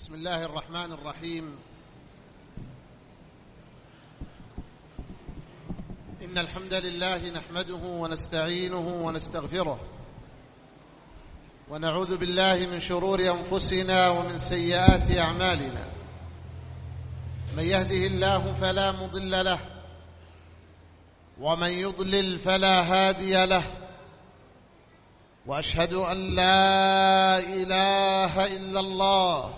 بسم الله الرحمن الرحيم. إن الحمد لله نحمده ونستعينه ونستغفره ونعوذ بالله من شرور أنفسنا ومن سيئات أعمالنا. من يهده الله فلا مضل له ومن يضلل فلا هادي له، وأشهد أن لا إله إلا الله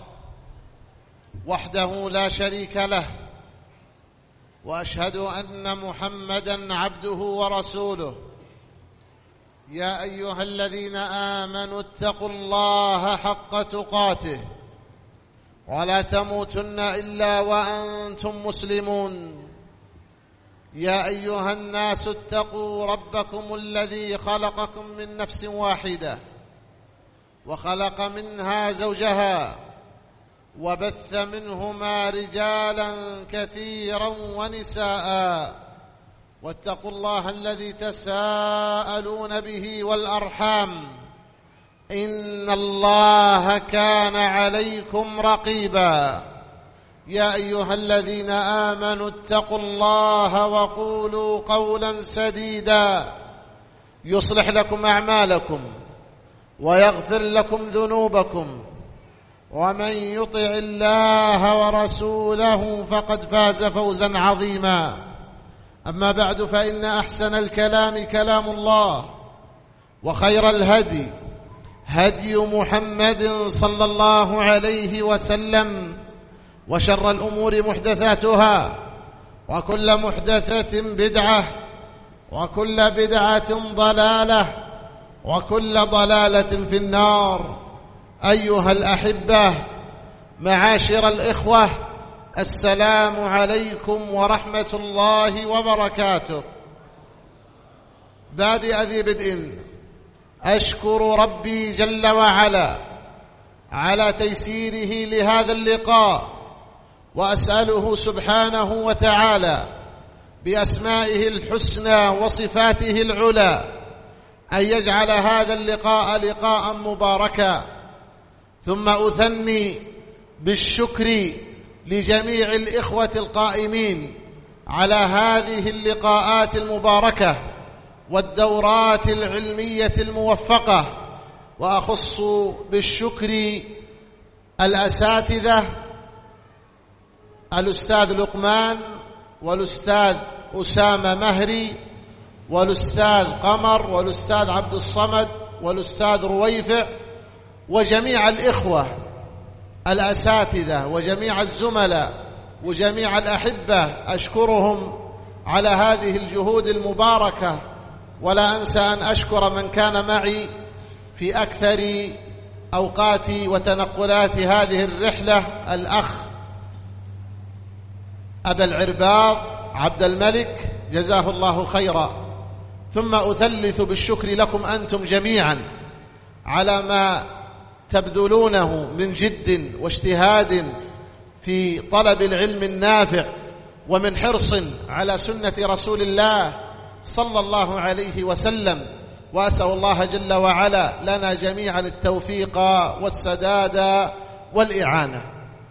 وحده لا شريك له، وأشهد أن محمدًا عبده ورسوله. يا أيها الذين آمنوا اتقوا الله حق تقاته ولا تموتن إلا وأنتم مسلمون. يا أيها الناس اتقوا ربكم الذي خلقكم من نفس واحدة وخلق منها زوجها وبث منهما رجالا كثيرا ونساء، واتقوا الله الذي تساءلون به والأرحام إن الله كان عليكم رقيبا. يا أيها الذين آمنوا اتقوا الله وقولوا قولا سديدا يصلح لكم أعمالكم ويغفر لكم ذنوبكم، ومن يطع الله ورسوله فقد فاز فوزا عظيما. أما بعد، فإن أحسن الكلام كلام الله، وخير الهدي هدي محمد صلى الله عليه وسلم، وشر الأمور محدثاتها، وكل محدثة بدعة، وكل بدعة ضلالة، وكل ضلالة في النار. أيها الأحبة، معاشر الإخوة، السلام عليكم ورحمة الله وبركاته. بادئ ذي بدء أشكر ربي جل وعلا على تيسيره لهذا اللقاء، وأسأله سبحانه وتعالى بأسمائه الحسنى وصفاته العلى أن يجعل هذا اللقاء لقاء مباركا. ثم أثني بالشكر لجميع الإخوة القائمين على هذه اللقاءات المباركة والدورات العلمية الموفقة، وأخص بالشكر الأساتذة الأستاذ لقمان، والأستاذ أسامة مهري، والأستاذ قمر، والأستاذ عبد الصمد، والأستاذ رويفع، وجميع الإخوة الأساتذة، وجميع الزملاء، وجميع الأحبة. أشكرهم على هذه الجهود المباركة، ولا أنسى أن أشكر من كان معي في أكثر أوقات وتنقلات هذه الرحلة، الأخ أبا العرباض عبد الملك، جزاه الله خيرا. ثم أثلث بالشكر لكم أنتم جميعا على ما تبذلونه من جد واجتهاد في طلب العلم النافع، ومن حرص على سنة رسول الله صلى الله عليه وسلم. وأسأل الله جل وعلا لنا جميعا التوفيق والسداد والإعانة.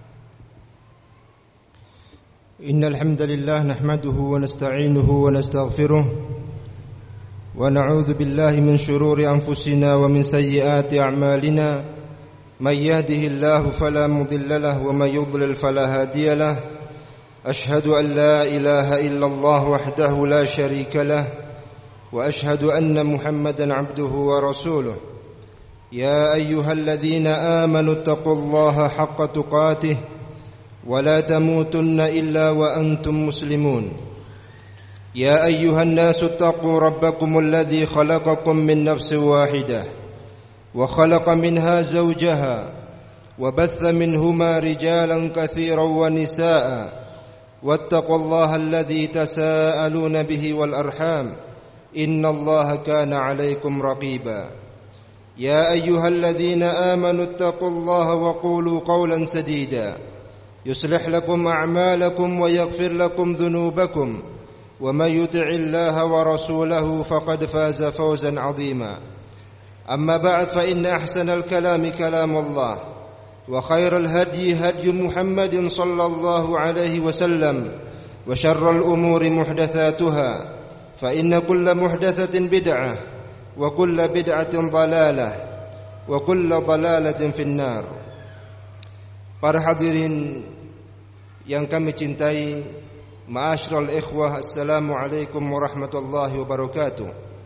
إن الحمد لله نحمده ونستعينه ونستغفره، ونعوذ بالله من شرور أنفسنا ومن سيئات أعمالنا. من يهده الله فلا مضل له، ومن يضلل فلا هادي له. أشهد أن لا إله إلا الله وحده لا شريك له، وأشهد أن محمدا عبده ورسوله. يا أيها الذين آمنوا اتقوا الله حق تقاته ولا تموتن إلا وأنتم مسلمون. يا أيها الناس اتقوا ربكم الذي خلقكم من نفس واحدة وخلق منها زوجها وبث منهما رجالا كثيرا ونساء، واتقوا الله الذي تساءلون به والأرحام إن الله كان عليكم رقيبا. يا أيها الذين آمنوا اتقوا الله وقولوا قولا سديدا يصلح لكم أعمالكم ويغفر لكم ذنوبكم، ومن يطع الله ورسوله فقد فاز فوزا عظيما. أما بعد، فإن أحسن الكلام كلام الله، وخير الهدي هدي محمد صلى الله عليه وسلم وشر الأمور محدثاتها فإن كل محدثة بدعة وكل بدعة ضلالة وكل ضلالة في النار. Para hadirin yang kami cintai, ma'asyiral ikhwah, assalamualaikum warahmatullahi wabarakatuh.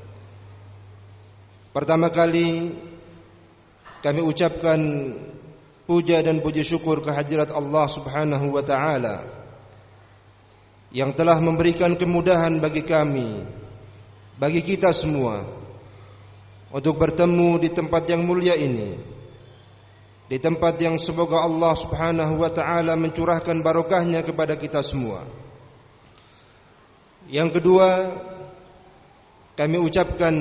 Pertama kali kami ucapkan puja dan puji syukur kehadirat Allah Subhanahu wa taala yang telah memberikan kemudahan bagi kami, bagi kita semua untuk bertemu di tempat yang mulia ini. Di tempat yang semoga Allah Subhanahu wa taala mencurahkan barokahnya kepada kita semua. Yang kedua, kami ucapkan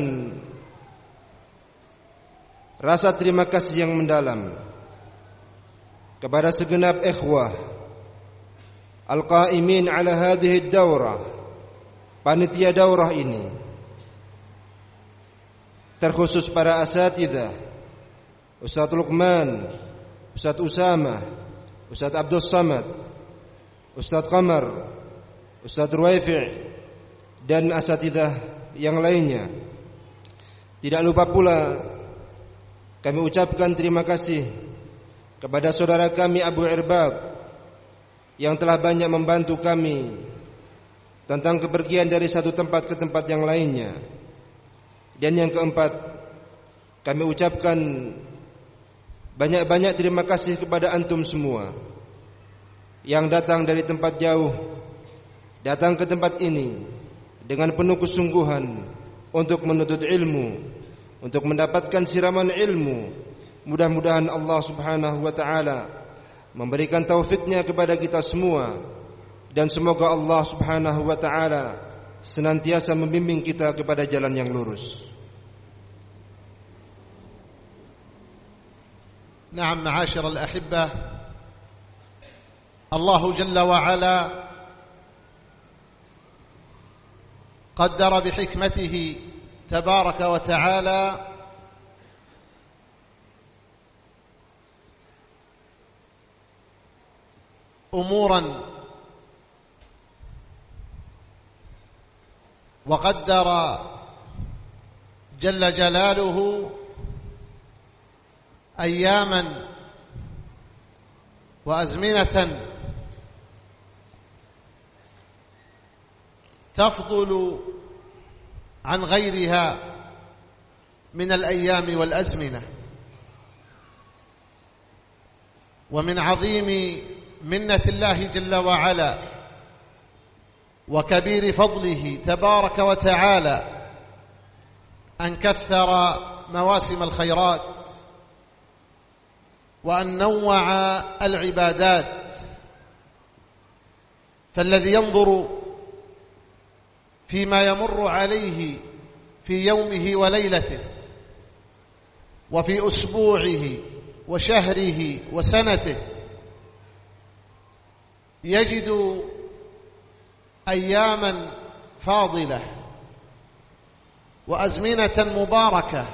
rasa terima kasih yang mendalam kepada segenap ikhwah al-qaimin ala hadhihi ad-daurah, panitia daurah ini, terkhusus para asatidzah Ustaz Luqman, Ustaz Usama, Ustaz Abdul Samad, Ustaz Qamar, Ustaz Ruwaifi' dan asatidzah yang lainnya. Tidak lupa pula kami ucapkan terima kasih kepada saudara kami Abu Irbad yang telah banyak membantu kami tentang kepergian dari satu tempat ke tempat yang lainnya. Dan yang keempat, kami ucapkan banyak-banyak terima kasih kepada antum semua yang datang dari tempat jauh, datang ke tempat ini dengan penuh kesungguhan untuk menuntut ilmu, untuk mendapatkan siraman ilmu. Mudah-mudahan Allah Subhanahu wa taala memberikan taufiknya kepada kita semua, dan semoga Allah Subhanahu wa taala senantiasa membimbing kita kepada jalan yang lurus. نعم معاشر الأحبة، الله جل وعلا قدر بحكمته تبارك وتعالى أمورا، وقدر جل جلاله أياما وأزمنة تفضل عن غيرها من الأيام والأزمنة. ومن عظيم منة الله جل وعلا وكبير فضله تبارك وتعالى أن كثر مواسم الخيرات وأن نوع العبادات. فالذي ينظر فيما يمر عليه في يومه وليلته وفي أسبوعه وشهره وسنته يجد أياما فاضلة وأزمنة مباركة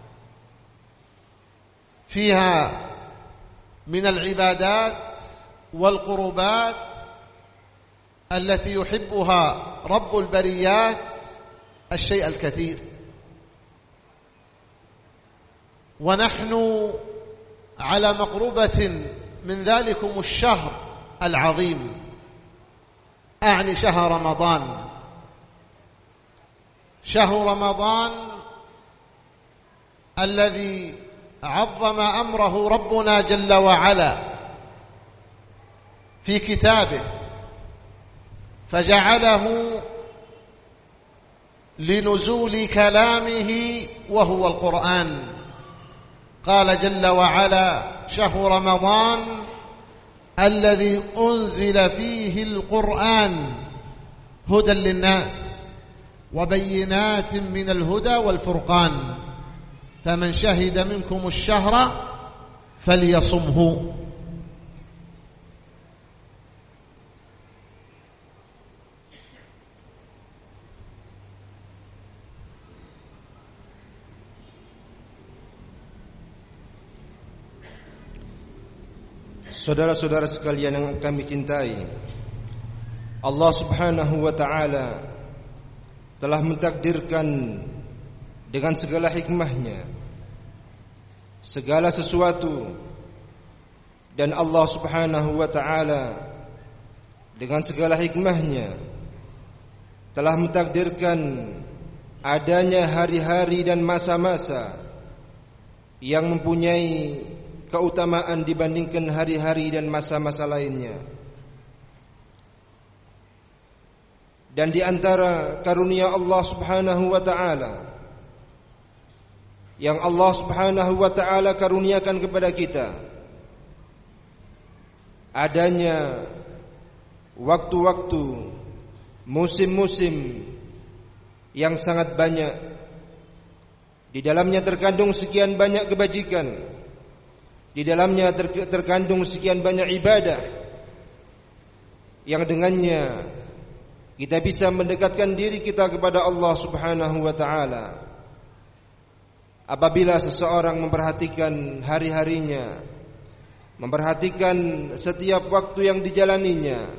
فيها من العبادات والقربات التي يحبها رب البريات الشيء الكثير. ونحن على مقربة من ذلكم الشهر العظيم، أعني شهر رمضان. شهر رمضان الذي عظم أمره ربنا جل وعلا في كتابه، فجعله لنزول كلامه وهو القرآن. قال جل وعلا: شهر رمضان الذي أنزل فيه القرآن هدى للناس وبينات من الهدى والفرقان فمن شهد منكم الشهر فليصمه. Saudara-saudara sekalian yang kami cintai, Allah Subhanahu wa ta'ala telah mentakdirkan dengan segala hikmahnya segala sesuatu, dan Allah Subhanahu wa ta'ala dengan segala hikmahnya telah mentakdirkan adanya hari-hari dan masa-masa yang mempunyai keutamaan dibandingkan hari-hari dan masa-masa lainnya. Dan di antara karunia Allah Subhanahu wa ta'ala yang Allah Subhanahu wa ta'ala karuniakan kepada kita, adanya waktu-waktu, musim-musim yang sangat banyak. Di dalamnya terkandung sekian banyak kebajikan, di dalamnya terkandung sekian banyak ibadah yang dengannya kita bisa mendekatkan diri kita kepada Allah Subhanahu wa ta'ala. Apabila seseorang memperhatikan hari-harinya, memperhatikan setiap waktu yang dijalaninya,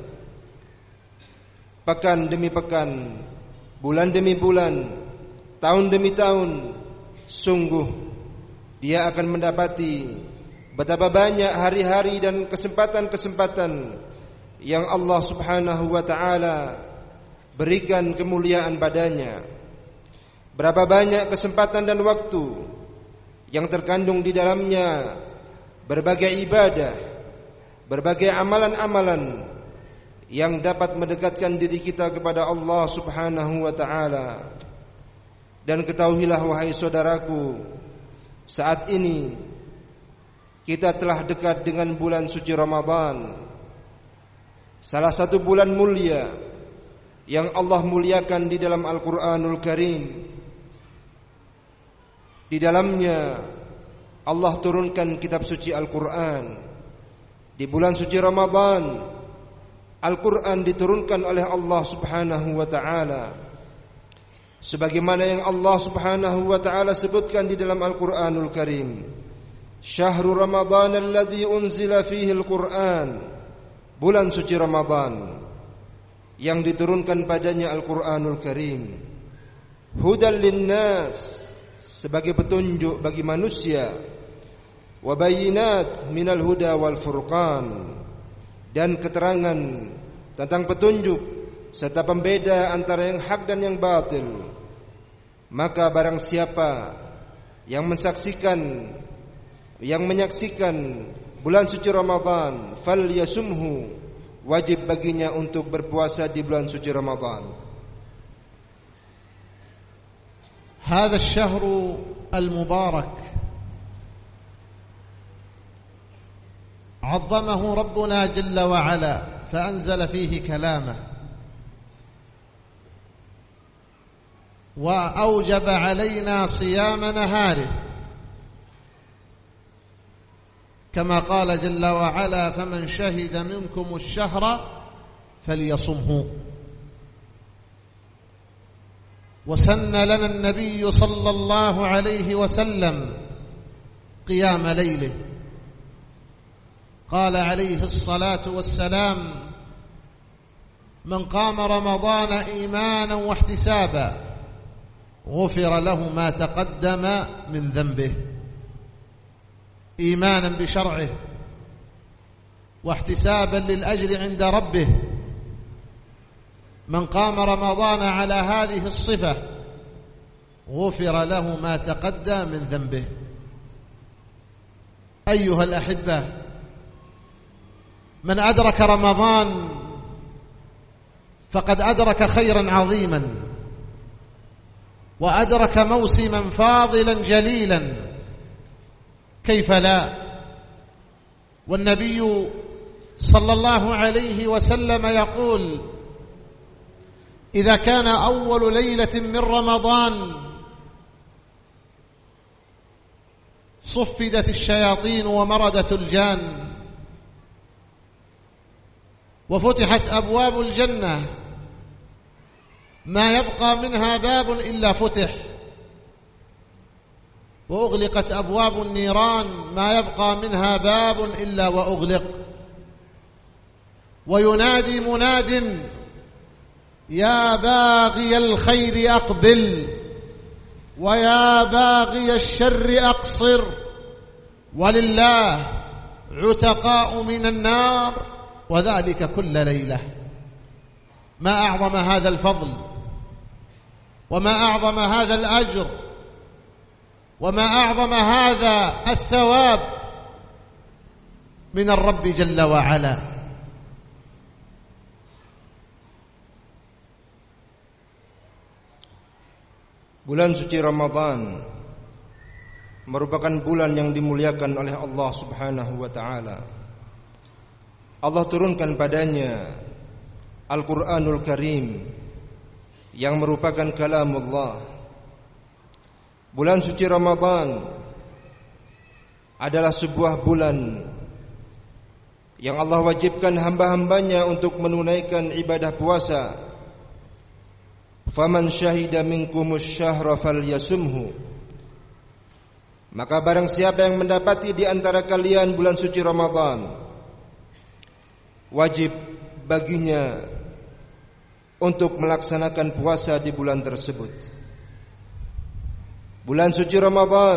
pekan demi pekan, bulan demi bulan, tahun demi tahun, sungguh dia akan mendapati betapa banyak hari-hari dan kesempatan-kesempatan yang Allah Subhanahu wa ta'ala berikan kemuliaan padanya. Berapa banyak kesempatan dan waktu yang terkandung di dalamnya berbagai ibadah, berbagai amalan-amalan yang dapat mendekatkan diri kita kepada Allah Subhanahu wa ta'ala. Dan ketahuilah wahai saudaraku, saat ini kita telah dekat dengan bulan suci Ramadan, salah satu bulan mulia yang Allah muliakan di dalam Al-Quranul Karim. Di dalamnya Allah turunkan kitab suci Al-Quran. Di bulan suci Ramadan, Al-Quran diturunkan oleh Allah Subhanahu wa ta'ala, sebagaimana yang Allah Subhanahu wa ta'ala sebutkan di dalam Al-Quranul Karim. Syahrul Ramadan alladhi unzila fihi Al-Quran, bulan suci Ramadan yang diturunkan padanya Al-Quranul Karim. Hudan linnas, sebagai petunjuk bagi manusia, wa bayyinat minal huda wal furqan, dan keterangan tentang petunjuk serta pembeda antara yang hak dan yang batil. Maka barang siapa yang menyaksikan bulan suci Ramadan, falyasumhu, wajib baginya untuk berpuasa di bulan suci Ramadan. هذا الشهر المبارك عظمه ربنا جل وعلا فأنزل فيه كلامه، وأوجب علينا صيام نهاره، كما قال جل وعلا: فمن شهد منكم الشهر فليصمه. وسن لنا النبي صلى الله عليه وسلم قيام ليله، قال عليه الصلاة والسلام: من قام رمضان إيمانا واحتسابا غفر له ما تقدم من ذنبه. إيمانا بشرعه واحتسابا للأجر عند ربه، من قام رمضان على هذه الصفة غفر له ما تقدم من ذنبه. أيها الأحبة، من أدرك رمضان فقد أدرك خيرا عظيما، وأدرك موسما فاضلا جليلا، كيف لا؟ والنبي صلى الله عليه وسلم يقول: إذا كان أول ليلة من رمضان صفدت الشياطين ومردت الجان، وفتحت أبواب الجنة، ما يبقى منها باب إلا فتح، وأغلقت أبواب النيران ما يبقى منها باب إلا وأغلق. وينادي مناد يا باغي الخير أقبل ويا باغي الشر أقصر، ولله عتقاء من النار وذلك كل ليلة. ما أعظم هذا الفضل وما أعظم هذا الأجر وما أعظم هذا الثواب من الرب جل وعلا. Bulan suci Ramadan merupakan bulan yang dimuliakan oleh Allah Subhanahu wa taala. Allah turunkan padanya Al-Qur'anul Karim yang merupakan kalamullah. Bulan suci Ramadan adalah sebuah bulan yang Allah wajibkan hamba-hambanya untuk menunaikan ibadah puasa. Faman syahida minkumus syahra falyasumhu. Maka barang siapa yang mendapati di antara kalian bulan suci Ramadan, wajib baginya untuk melaksanakan puasa di bulan tersebut. Bulan suci Ramadan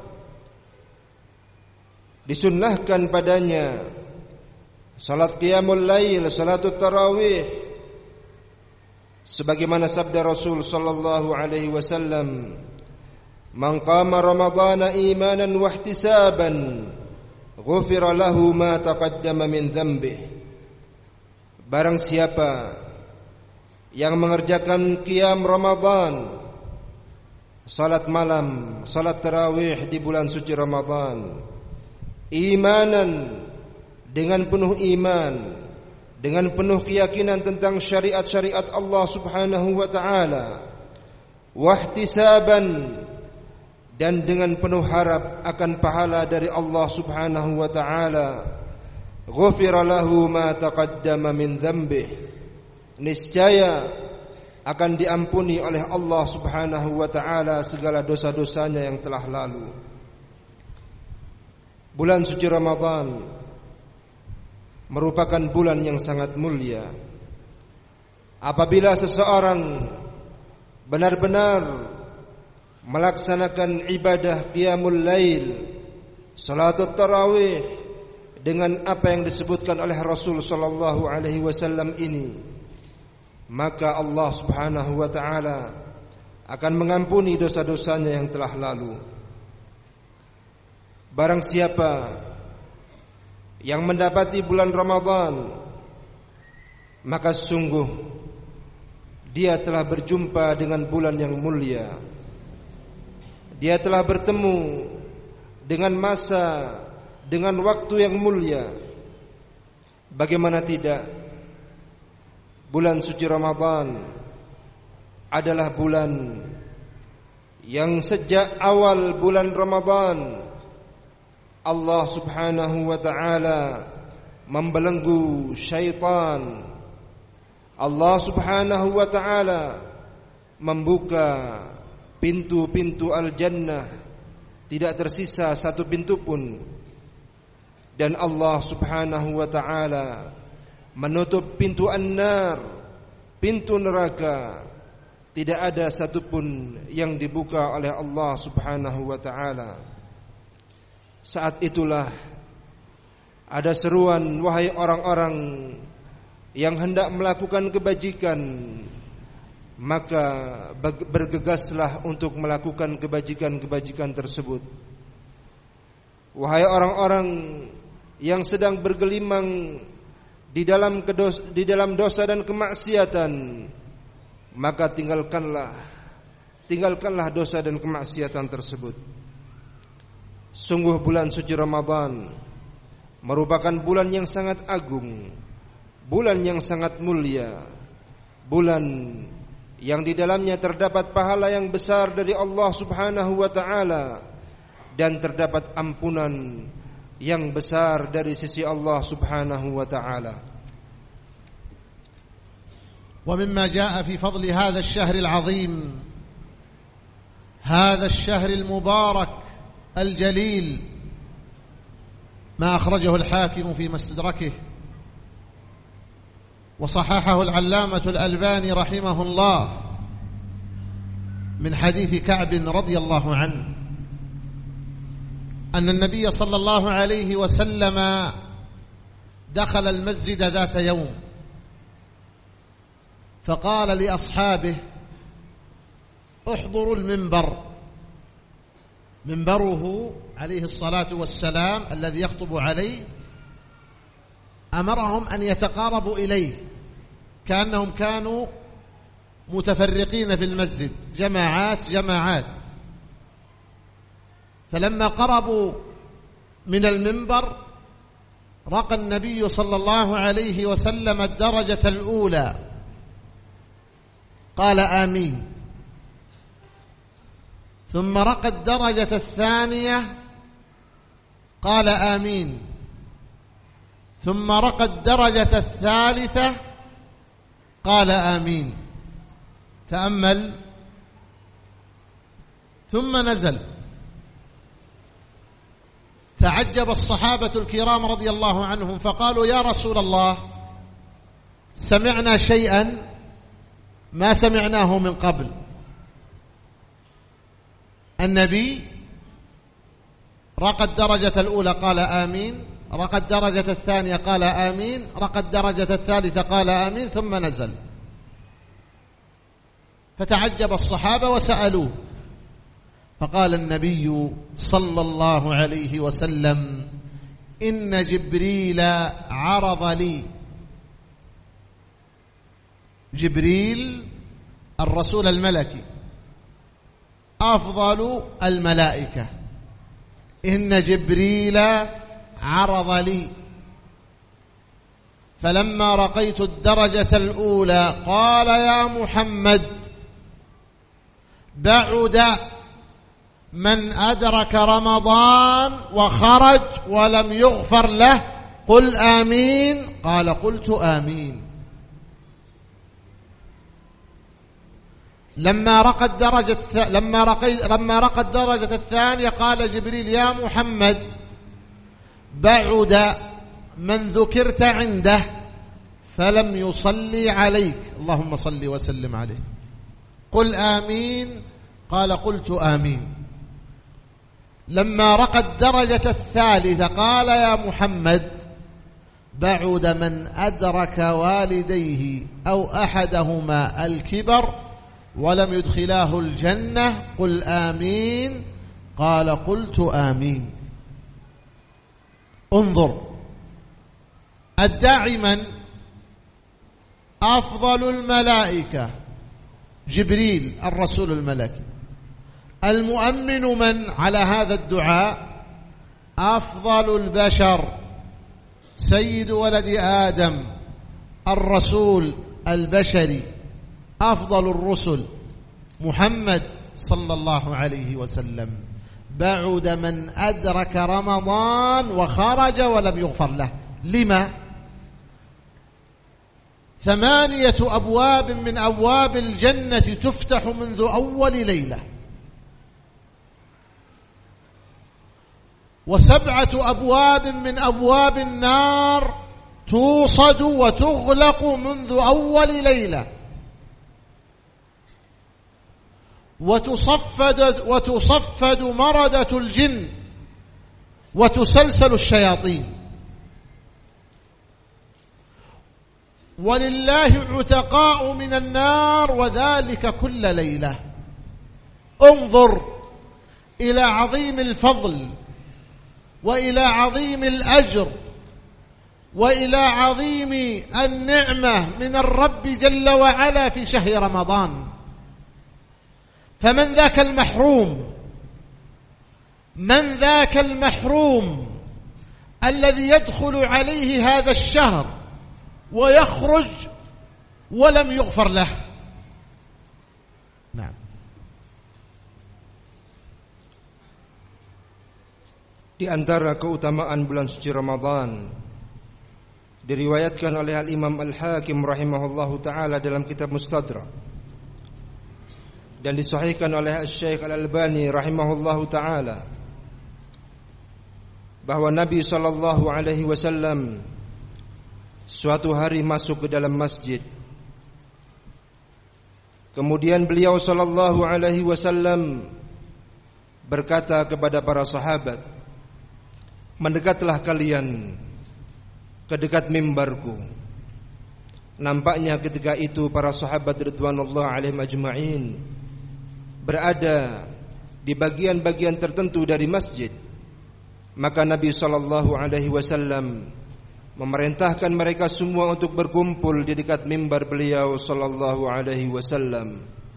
disunnahkan padanya salat qiyamul lail, salatut tarawih, sebagaimana sabda Rasul sallallahu alaihi wasallam, "Man qama ramadhana imanan wa ihtisaban, ghufira lahu ma taqaddama min dhanbihi." Barang siapa yang mengerjakan qiyam Ramadan, salat malam, salat tarawih di bulan suci Ramadan, imanan, dengan penuh iman, dengan penuh keyakinan tentang syariat-syariat Allah Subhanahu wa taala, wahtisaban, dan dengan penuh harap akan pahala dari Allah Subhanahu wa taala, ghufira lahu ma taqaddama min dhanbihi, niscaya akan diampuni oleh Allah Subhanahu wa taala segala dosa-dosanya yang telah lalu. Bulan suci Ramadan merupakan bulan yang sangat mulia. Apabila seseorang benar-benar melaksanakan ibadah qiyamul lail, salatut tarawih, dengan apa yang disebutkan oleh Rasul sallallahu alaihi wasallam ini, maka Allah Subhanahu wa taala akan mengampuni dosa-dosanya yang telah lalu. Barang siapa yang mendapati bulan Ramadan, maka sungguh dia telah berjumpa dengan bulan yang mulia. Dia telah bertemu dengan masa, dengan waktu yang mulia. Bagaimana tidak, bulan suci Ramadan adalah bulan yang sejak awal bulan Ramadan Allah Subhanahu wa ta'ala membelenggu syaitan. Allah Subhanahu wa ta'ala membuka pintu-pintu al-jannah, tidak tersisa satu pintu pun. Dan Allah Subhanahu wa ta'ala menutup pintu an-nar, pintu neraka. Tidak ada satupun yang dibuka oleh Allah Subhanahu wa ta'ala. Saat itulah ada seruan, wahai orang-orang yang hendak melakukan kebajikan, maka bergegaslah untuk melakukan kebajikan-kebajikan tersebut. Wahai orang-orang yang sedang bergelimang di dalam dosa dan kemaksiatan, maka tinggalkanlah dosa dan kemaksiatan tersebut. Sungguh bulan suci Ramadan merupakan bulan yang sangat agung, bulan yang sangat mulia, bulan yang di dalamnya terdapat pahala yang besar dari Allah Subhanahu wa ta'ala, dan terdapat ampunan yang besar dari sisi Allah Subhanahu wa ta'ala. ومما جاء في فضل هذا الشهر العظيم، هذا الشهر المبارك الجليل ما أخرجه الحاكم في مستدركه وصححه العلامة الألباني رحمه الله من حديث كعب رضي الله عنه أن النبي صلى الله عليه وسلم دخل المسجد ذات يوم فقال لأصحابه: احضروا المنبر. منبره عليه الصلاة والسلام الذي يخطب عليه، أمرهم أن يتقاربوا إليه كأنهم كانوا متفرقين في المسجد جماعات. فلما قربوا من المنبر رقى النبي صلى الله عليه وسلم الدرجة الأولى قال آمين، ثم رقى الدرجة الثانية قال آمين، ثم رقى الدرجة الثالثة قال آمين. تأمل. ثم نزل. تعجب الصحابة الكرام رضي الله عنهم فقالوا: يا رسول الله، سمعنا شيئا ما سمعناه من قبل. النبي رقى الدرجة الأولى قال آمين، رقى الدرجة الثانية قال آمين، رقى الدرجة الثالثة قال آمين، ثم نزل. فتعجب الصحابة وسألوه، فقال النبي صلى الله عليه وسلم: إن جبريل عرض لي. جبريل الرسول الملكي أفضل الملائكة. إن جبريل عرض لي، فلما رقيت الدرجة الأولى قال: يا محمد، بعد من أدرك رمضان وخرج ولم يغفر له، قل آمين. قال: قلت آمين. لما رقى الدرجة الثانية قال جبريل: يا محمد، بعد من ذكرت عنده فلم يصلي عليك، اللهم صل وسلم عليه، قل آمين. قال: قلت آمين. لما رقى الدرجة الثالثة قال: يا محمد، بعد من أدرك والديه أو أحدهما الكبر ولم يدخلاه الجنة، قل آمين. قال: قلت آمين. انظر، الداعي من؟ أفضل الملائكة جبريل الرسول الملكي. المؤمن من على هذا الدعاء؟ أفضل البشر سيد ولد آدم الرسول البشري أفضل الرسل محمد صلى الله عليه وسلم. بعد من أدرك رمضان وخرج ولم يغفر له. لما؟ 8 أبواب من أبواب الجنة تفتح منذ أول ليلة، و7 أبواب من أبواب النار توصد وتغلق منذ أول ليلة، وتصفد مردة الجن وتسلسل الشياطين، ولله عتقاء من النار، وذلك كل ليلة. انظر إلى عظيم الفضل وإلى عظيم الأجر وإلى عظيم النعمة من الرب جل وعلا في شهر رمضان. فمن ذاك المحروم، من ذاك المحروم الذي يدخل عليه هذا الشهر ويخرج ولم يغفر له؟ نعم. Di antara keutamaan bulan suci Ramadan diriwayatkan oleh Al-Imam Al-Hakim rahimahullahu ta'ala dalam kitab Mustadrak, dan disahihkan oleh Syekh Al-Albani rahimahullahu ta'ala bahwa Nabi sallallahu alaihi wasallam suatu hari masuk ke dalam masjid. Kemudian beliau sallallahu alaihi wasallam berkata kepada para sahabat, "Mendekatlah kalian ke dekat mimbarku." Nampaknya ketika itu para sahabat ridwanullah alaihim ajma'in berada di bagian-bagian tertentu dari masjid. Maka Nabi sallallahu alaihi wasallam memerintahkan mereka semua untuk berkumpul di dekat mimbar beliau sallallahu alaihi wasallam.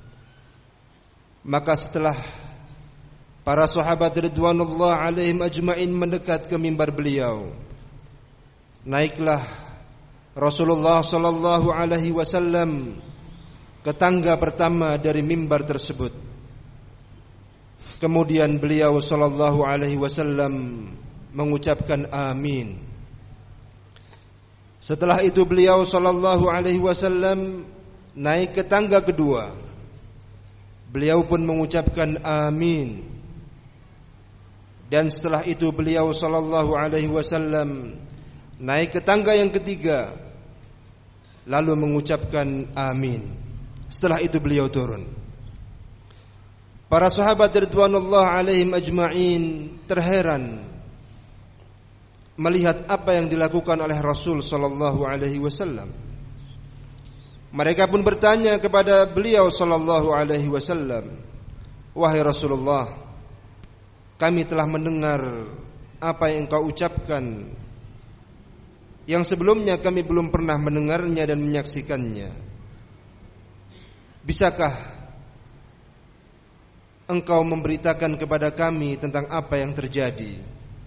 Maka setelah para sahabat ridwanullah alaihim ajma'in mendekat ke mimbar beliau, naiklah Rasulullah sallallahu alaihi wasallam ke tangga pertama dari mimbar tersebut. Kemudian beliau sallallahu alaihi wasallam mengucapkan amin. Setelah itu beliau sallallahu alaihi wasallam naik ke tangga kedua. Beliau pun mengucapkan amin. Dan setelah itu beliau sallallahu alaihi wasallam naik ke tangga yang ketiga, lalu mengucapkan amin. Setelah itu beliau turun. Para sahabat ridwanullah alaihim ajma'in terheran melihat apa yang dilakukan oleh Rasul sallallahu alaihi wasallam. Mereka pun bertanya kepada beliau sallallahu alaihi wasallam, "Wahai Rasulullah, kami telah mendengar apa yang engkau ucapkan yang sebelumnya kami belum pernah mendengarnya dan menyaksikannya. Bisakah engkau memberitakan kepada kami tentang apa yang terjadi?"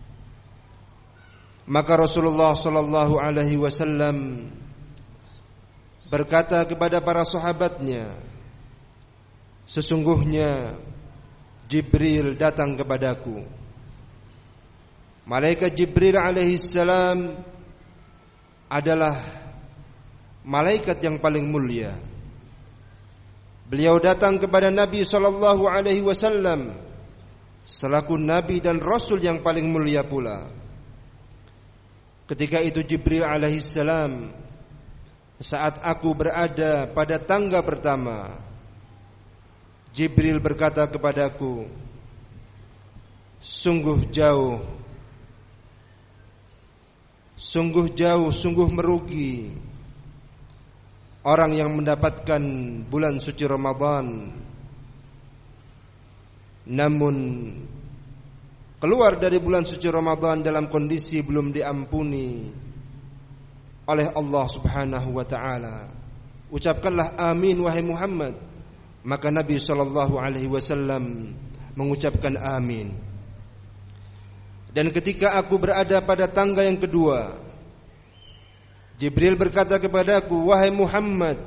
Maka Rasulullah sallallahu alaihi wasallam berkata kepada para sahabatnya, "Sesungguhnya Jibril datang kepadaku." Malaikat Jibril alaihi salam adalah malaikat yang paling mulia. Beliau datang kepada Nabi sallallahu alaihi wasallam selaku nabi dan rasul yang paling mulia pula. Ketika itu Jibril alaihi salam, saat aku berada pada tangga pertama, Jibril berkata kepadaku, sungguh jauh, sungguh merugi orang yang mendapatkan bulan suci Ramadan, namun keluar dari bulan suci Ramadan dalam kondisi belum diampuni oleh Allah Subhanahu wa taala. Ucapkanlah amin wahai Muhammad. Maka Nabi sallallahu alaihi wasallam mengucapkan amin. Dan ketika aku berada pada tangga yang kedua, Jibril berkata kepadaku, wahai Muhammad,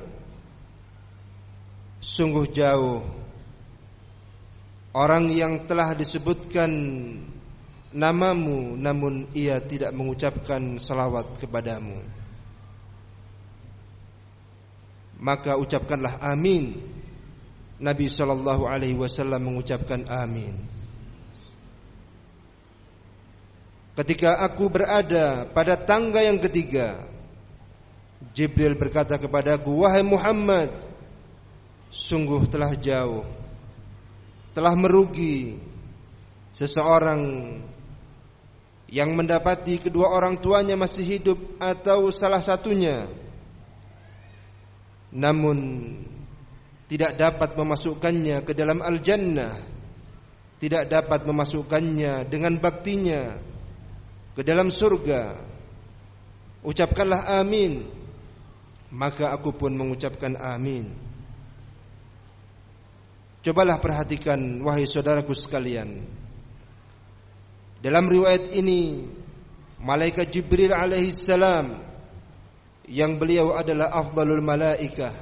sungguh jauh orang yang telah disebutkan namamu, namun ia tidak mengucapkan salawat kepadamu. Maka ucapkanlah amin. Nabi sallallahu alaihi wasallam mengucapkan amin. Ketika aku berada pada tangga yang ketiga, Jibril berkata kepadaku, wahai Muhammad, sungguh telah jauh, telah merugi seseorang yang mendapati kedua orang tuanya masih hidup atau salah satunya, namun tidak dapat memasukkannya ke dalam al-jannah, tidak dapat memasukkannya dengan baktinya ke dalam surga. Ucapkanlah amin. Maka aku pun mengucapkan amin. Cobalah perhatikan wahai saudaraku sekalian. Dalam riwayat ini, malaikat Jibril alaihi salam, yang beliau adalah afdalul malaikah,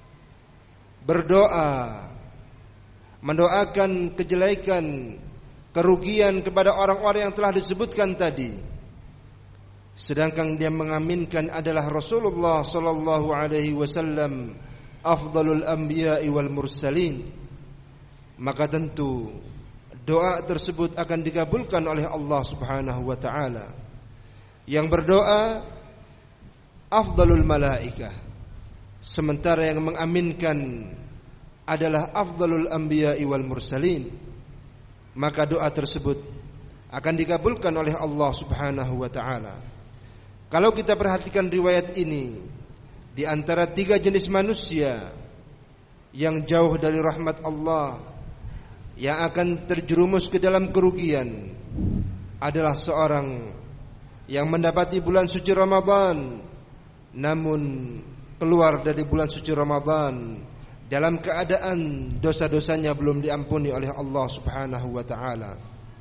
berdoa, mendoakan kejelekan, kerugian kepada orang-orang yang telah disebutkan tadi. Sedangkan dia mengaminkan adalah Rasulullah sallallahu alaihi wasallam, afdalul anbiya'i wal mursalin. Maka tentu doa tersebut akan dikabulkan oleh Allah Subhanahu wa taala. Yang berdoa afdalul malaikah, sementara yang mengaminkan adalah afdalul anbiya'i wal mursalin. Maka doa tersebut akan dikabulkan oleh Allah Subhanahu wa taala. Kalau kita perhatikan riwayat ini, di antara 3 jenis manusia yang jauh dari rahmat Allah, yang akan terjerumus ke dalam kerugian, adalah seorang yang mendapati bulan suci Ramadan namun keluar dari bulan suci Ramadan dalam keadaan dosa-dosanya belum diampuni oleh Allah Subhanahu wa taala.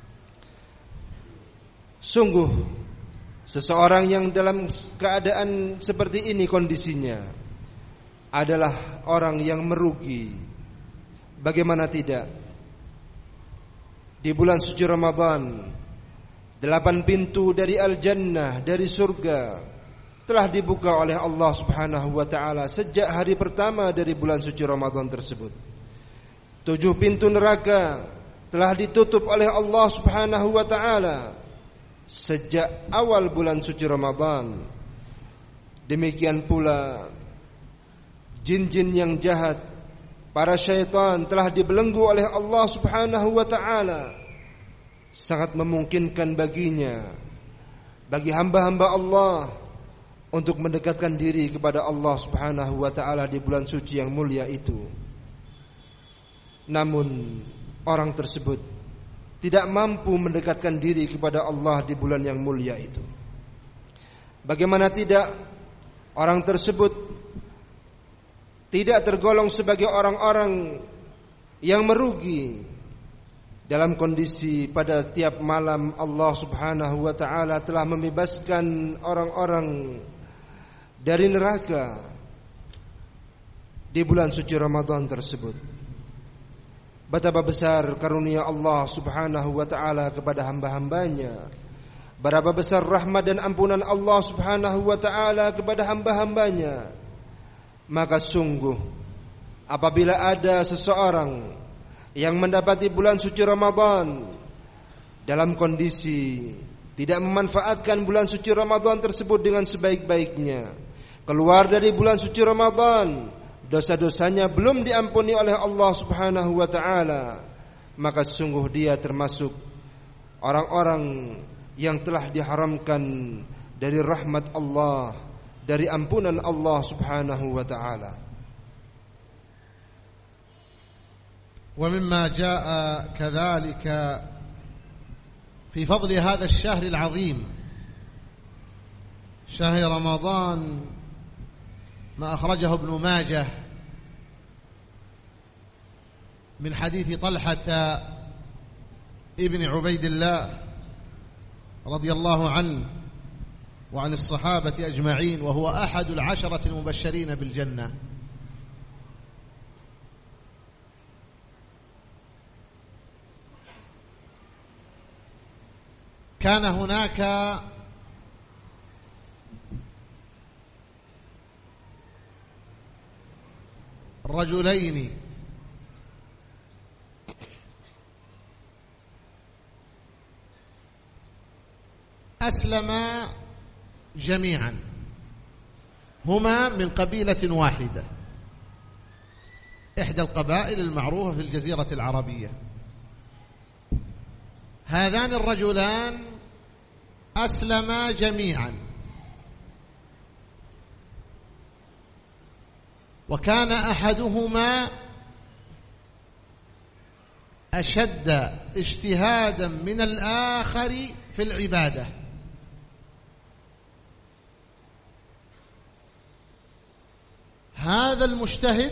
Sungguh seseorang yang dalam keadaan seperti ini kondisinya adalah orang yang merugi. Bagaimana tidak? Di bulan suci Ramadan, 8 pintu dari al-jannah, dari surga, telah dibuka oleh Allah Subhanahu wa taala sejak hari pertama dari bulan suci Ramadan tersebut. 7 pintu neraka telah ditutup oleh Allah Subhanahu wa taala sejak awal bulan suci Ramadan. Demikian pula jin-jin yang jahat, para syaitan, telah dibelenggu oleh Allah Subhanahu wa taala. Sangat memungkinkan baginya, bagi hamba-hamba Allah, untuk mendekatkan diri kepada Allah Subhanahu wa taala di bulan suci yang mulia itu. Namun orang tersebut tidak mampu mendekatkan diri kepada Allah di bulan yang mulia itu. Bagaimana tidak, orang tersebut tidak tergolong sebagai orang-orang yang merugi dalam kondisi pada tiap malam Allah Subhanahu wa taala telah membebaskan orang-orang dari neraka di bulan suci Ramadan tersebut. Betapa besar karunia Allah Subhanahu wa taala kepada hamba-hambanya. Berapa besar rahmat dan ampunan Allah Subhanahu wa taala kepada hamba-hambanya. Maka sungguh apabila ada seseorang yang mendapati bulan suci Ramadan dalam kondisi tidak memanfaatkan bulan suci Ramadan tersebut dengan sebaik-baiknya, keluar dari bulan suci Ramadan, dosa-dosanya belum diampuni oleh Allah Subhanahu wa taala, maka sungguh dia termasuk orang-orang yang telah diharamkan dari rahmat Allah, dari ampunan Allah Subhanahu wa taala. ومما جاء كذلك في فضل هذا الشهر العظيم شهر رمضان ما أخرجه ابن ماجه من حديث طلحة ابن عبيد الله رضي الله عنه وعن الصحابة أجمعين، وهو أحد 10 المبشرين بالجنة. كان هناك رجلين أسلما جميعا، هما من قبيلة واحدة، إحدى القبائل المعروفة في الجزيرة العربية. هذان الرجلان أسلما جميعا، وكان أحدهما أشد اجتهادا من الآخر في العبادة. هذا المجتهد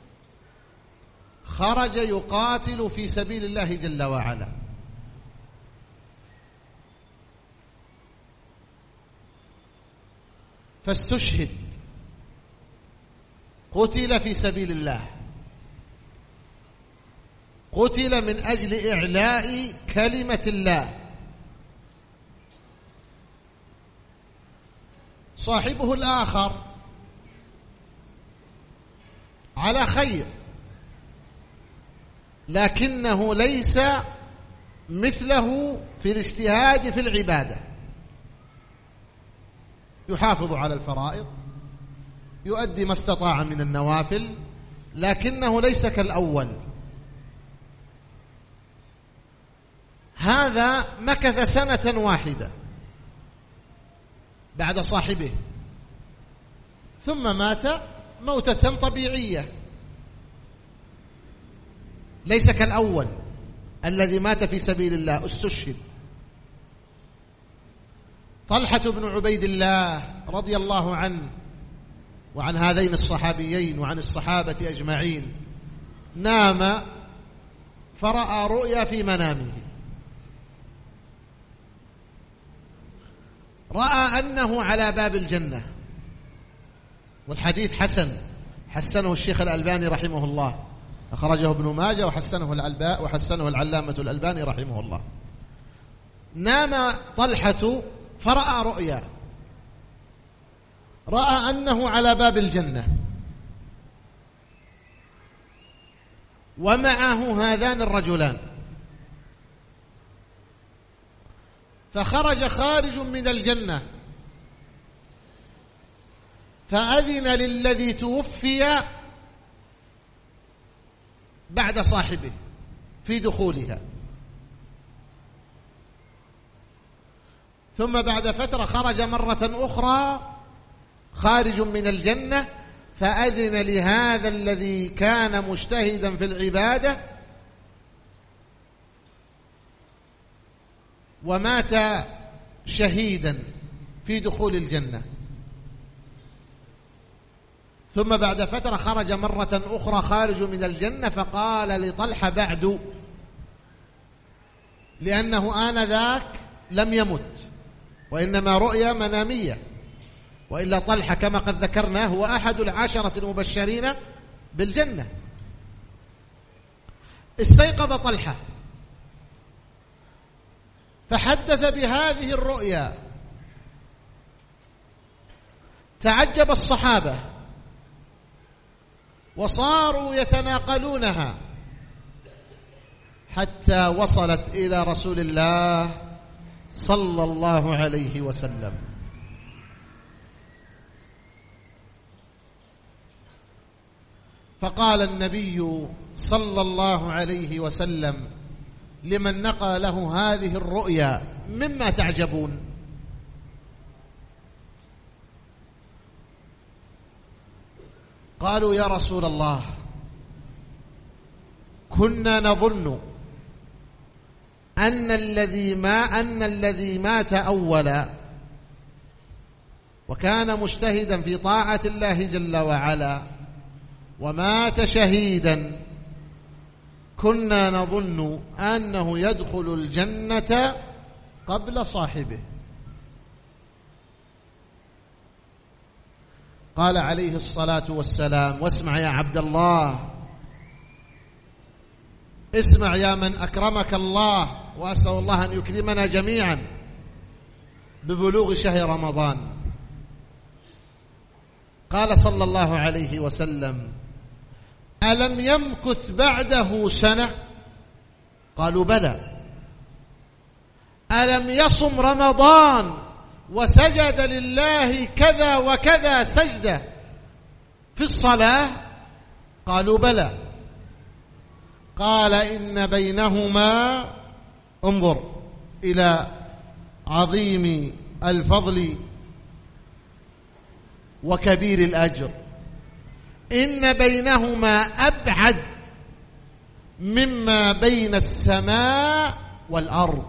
خرج يقاتل في سبيل الله جل وعلا، فاستشهد، قتل في سبيل الله، قتل من أجل إعلاء كلمة الله. صاحبه الآخر على خير، لكنه ليس مثله في الاجتهاد في العبادة، يحافظ على الفرائض، يؤدي ما استطاع من النوافل، لكنه ليس كالأول. هذا مكث سنة واحدة بعد صاحبه، ثم مات موتة طبيعية، ليس كالأول الذي مات في سبيل الله استشهد. طلحة بن عبيد الله رضي الله عنه وعن هذين الصحابيين وعن الصحابة أجمعين نام فرأى رؤيا في منامه، رأى أنه على باب الجنة، والحديث حسنه الشيخ الألباني رحمه الله، أخرجه ابن ماجه وحسنه العلامة الألباني رحمه الله. نام طلحة فرأى رؤيا، رأى أنه على باب الجنة ومعه هذان الرجلان، خارج من الجنة فأذن للذي توفي بعد صاحبه في دخولها، ثم بعد فترة خرج مرة أخرى خارج من الجنة فأذن لهذا الذي كان مجتهدا في العبادة ومات شهيدا في دخول الجنة. ثم بعد فترة خرج مرة أخرى خارج من الجنة فقال لطلحة بعد، لأنه آنذاك لم يمت وإنما رؤيا منامية، وإلا طلحة كما قد ذكرنا هو أحد العشرة المبشرين بالجنة. استيقظ طلحة فحدث بهذه الرؤيا، تعجب الصحابة وصاروا يتناقلونها حتى وصلت إلى رسول الله صلى الله عليه وسلم. فقال النبي صلى الله عليه وسلم لمن نقل له هذه الرؤيا: مما تعجبون؟ قالوا: يا رسول الله، كنا نظن أن الذي مات أولا وكان مجتهدا في طاعة الله جل وعلا ومات شهيدا كنا نظن أنه يدخل الجنة قبل صاحبه. قال عليه الصلاة والسلام: واسمع يا عبد الله، اسمع يا من أكرمك الله، وأسأل الله أن يكرمنا جميعا ببلوغ شهر رمضان. قال صلى الله عليه وسلم: ألم يمكث بعده سنة؟ قالوا: بلى. ألم يصم رمضان وسجد لله كذا وكذا سجدة في الصلاة؟ قالوا: بلى. قال: إن بينهما، انظر إلى عظيم الفضل وكبير الأجر، إن بينهما أبعد مما بين السماء والأرض.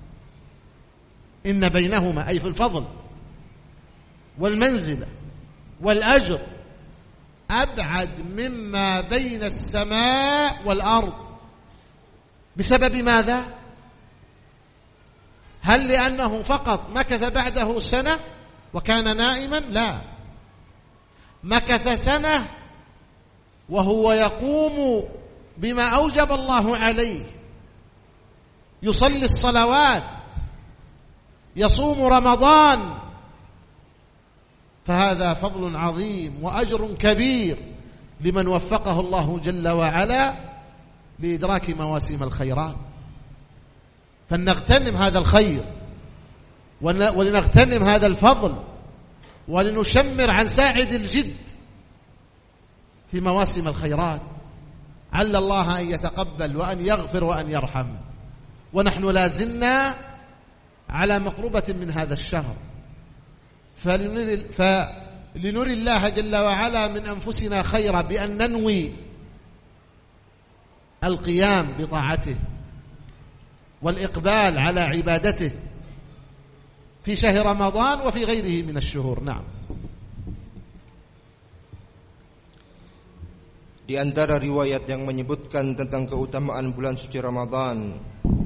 إن بينهما أي في الفضل والمنزلة والأجر أبعد مما بين السماء والأرض. بسبب ماذا؟ هل لأنه فقط مكث بعده سنة وكان نائما؟ لا، مكث سنة وهو يقوم بما أوجب الله عليه، يصلي الصلوات، يصوم رمضان، فهذا فضل عظيم وأجر كبير لمن وفقه الله جل وعلا لإدراك مواسم الخيرات. فلنغتنم هذا الخير ولنغتنم هذا الفضل ولنشمر عن ساعد الجد في مواسم الخيرات، عل الله أن يتقبل وأن يغفر وأن يرحم. ونحن لازلنا على مقربة من هذا الشهر، فلنري الله جل وعلا من أنفسنا خيرا بأن ننوي القيام بطاعته والإقبال على عبادته في شهر رمضان وفي غيره من الشهور. نعم. Di antara riwayat yang menyebutkan tentang keutamaan bulan suci Ramadan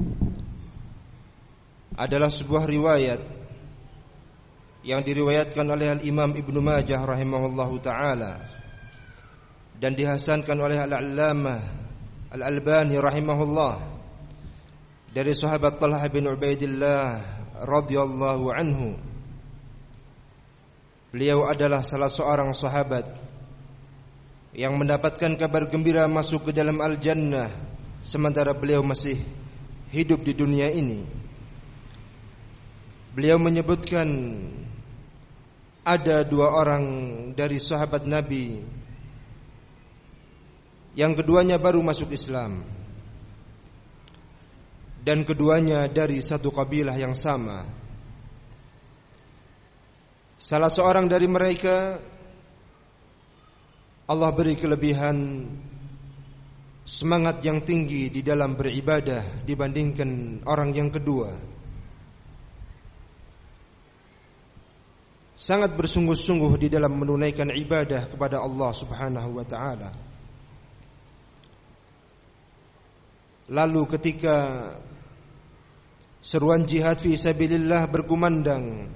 adalah sebuah riwayat yang diriwayatkan oleh Al-Imam Ibnu Majah rahimahullahu taala dan dihasankan oleh Al-Allamah Al-Albani rahimahullah dari sahabat Talha bin Ubaidillah radhiyallahu anhu. Beliau adalah salah seorang sahabat yang mendapatkan kabar gembira masuk ke dalam al-jannah sementara beliau masih hidup di dunia ini. Beliau menyebutkan ada dua orang dari sahabat Nabi yang keduanya baru masuk Islam dan keduanya dari satu kabilah yang sama. Salah seorang dari mereka Allah beri kelebihan semangat yang tinggi di dalam beribadah dibandingkan orang yang kedua. Sangat bersungguh-sungguh di dalam menunaikan ibadah kepada Allah Subhanahu wa taala. Lalu ketika seruan jihad fi sabilillah berkumandang,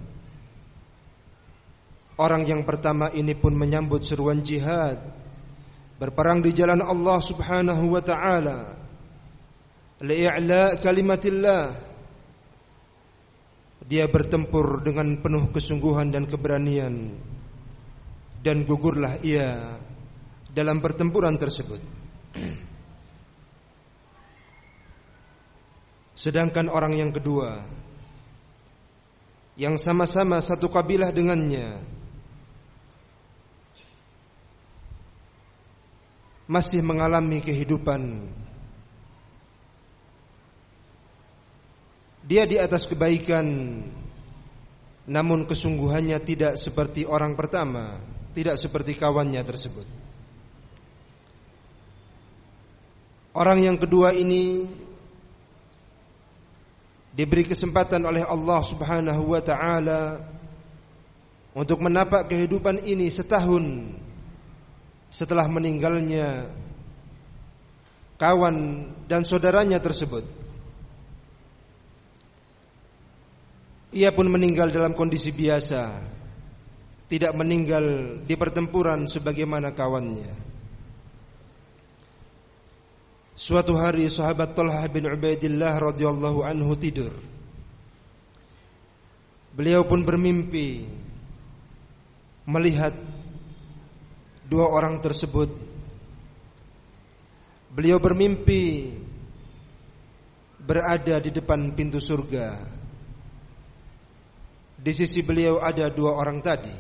orang yang pertama ini pun menyambut seruan jihad, berperang di jalan Allah Subhanahu wa taala, li'ila kalimatillah. Dia bertempur dengan penuh kesungguhan dan keberanian, dan gugurlah ia dalam pertempuran tersebut. Sedangkan orang yang kedua yang sama-sama satu kabilah dengannya masih mengalami kehidupan. Dia di atas kebaikan, namun kesungguhannya tidak seperti orang pertama, tidak seperti kawannya tersebut. Orang yang kedua ini diberi kesempatan oleh Allah Subhanahu wa taala untuk menapak kehidupan ini setahun setelah meninggalnya kawan dan saudaranya tersebut. Ia pun meninggal dalam kondisi biasa, tidak meninggal di pertempuran sebagaimana kawannya. Suatu hari sahabat Talha bin Ubaidillah radhiyallahu anhu tidur. Beliau pun bermimpi melihat dua orang tersebut. Beliau bermimpi berada di depan pintu surga. Di sisi beliau ada dua orang tadi.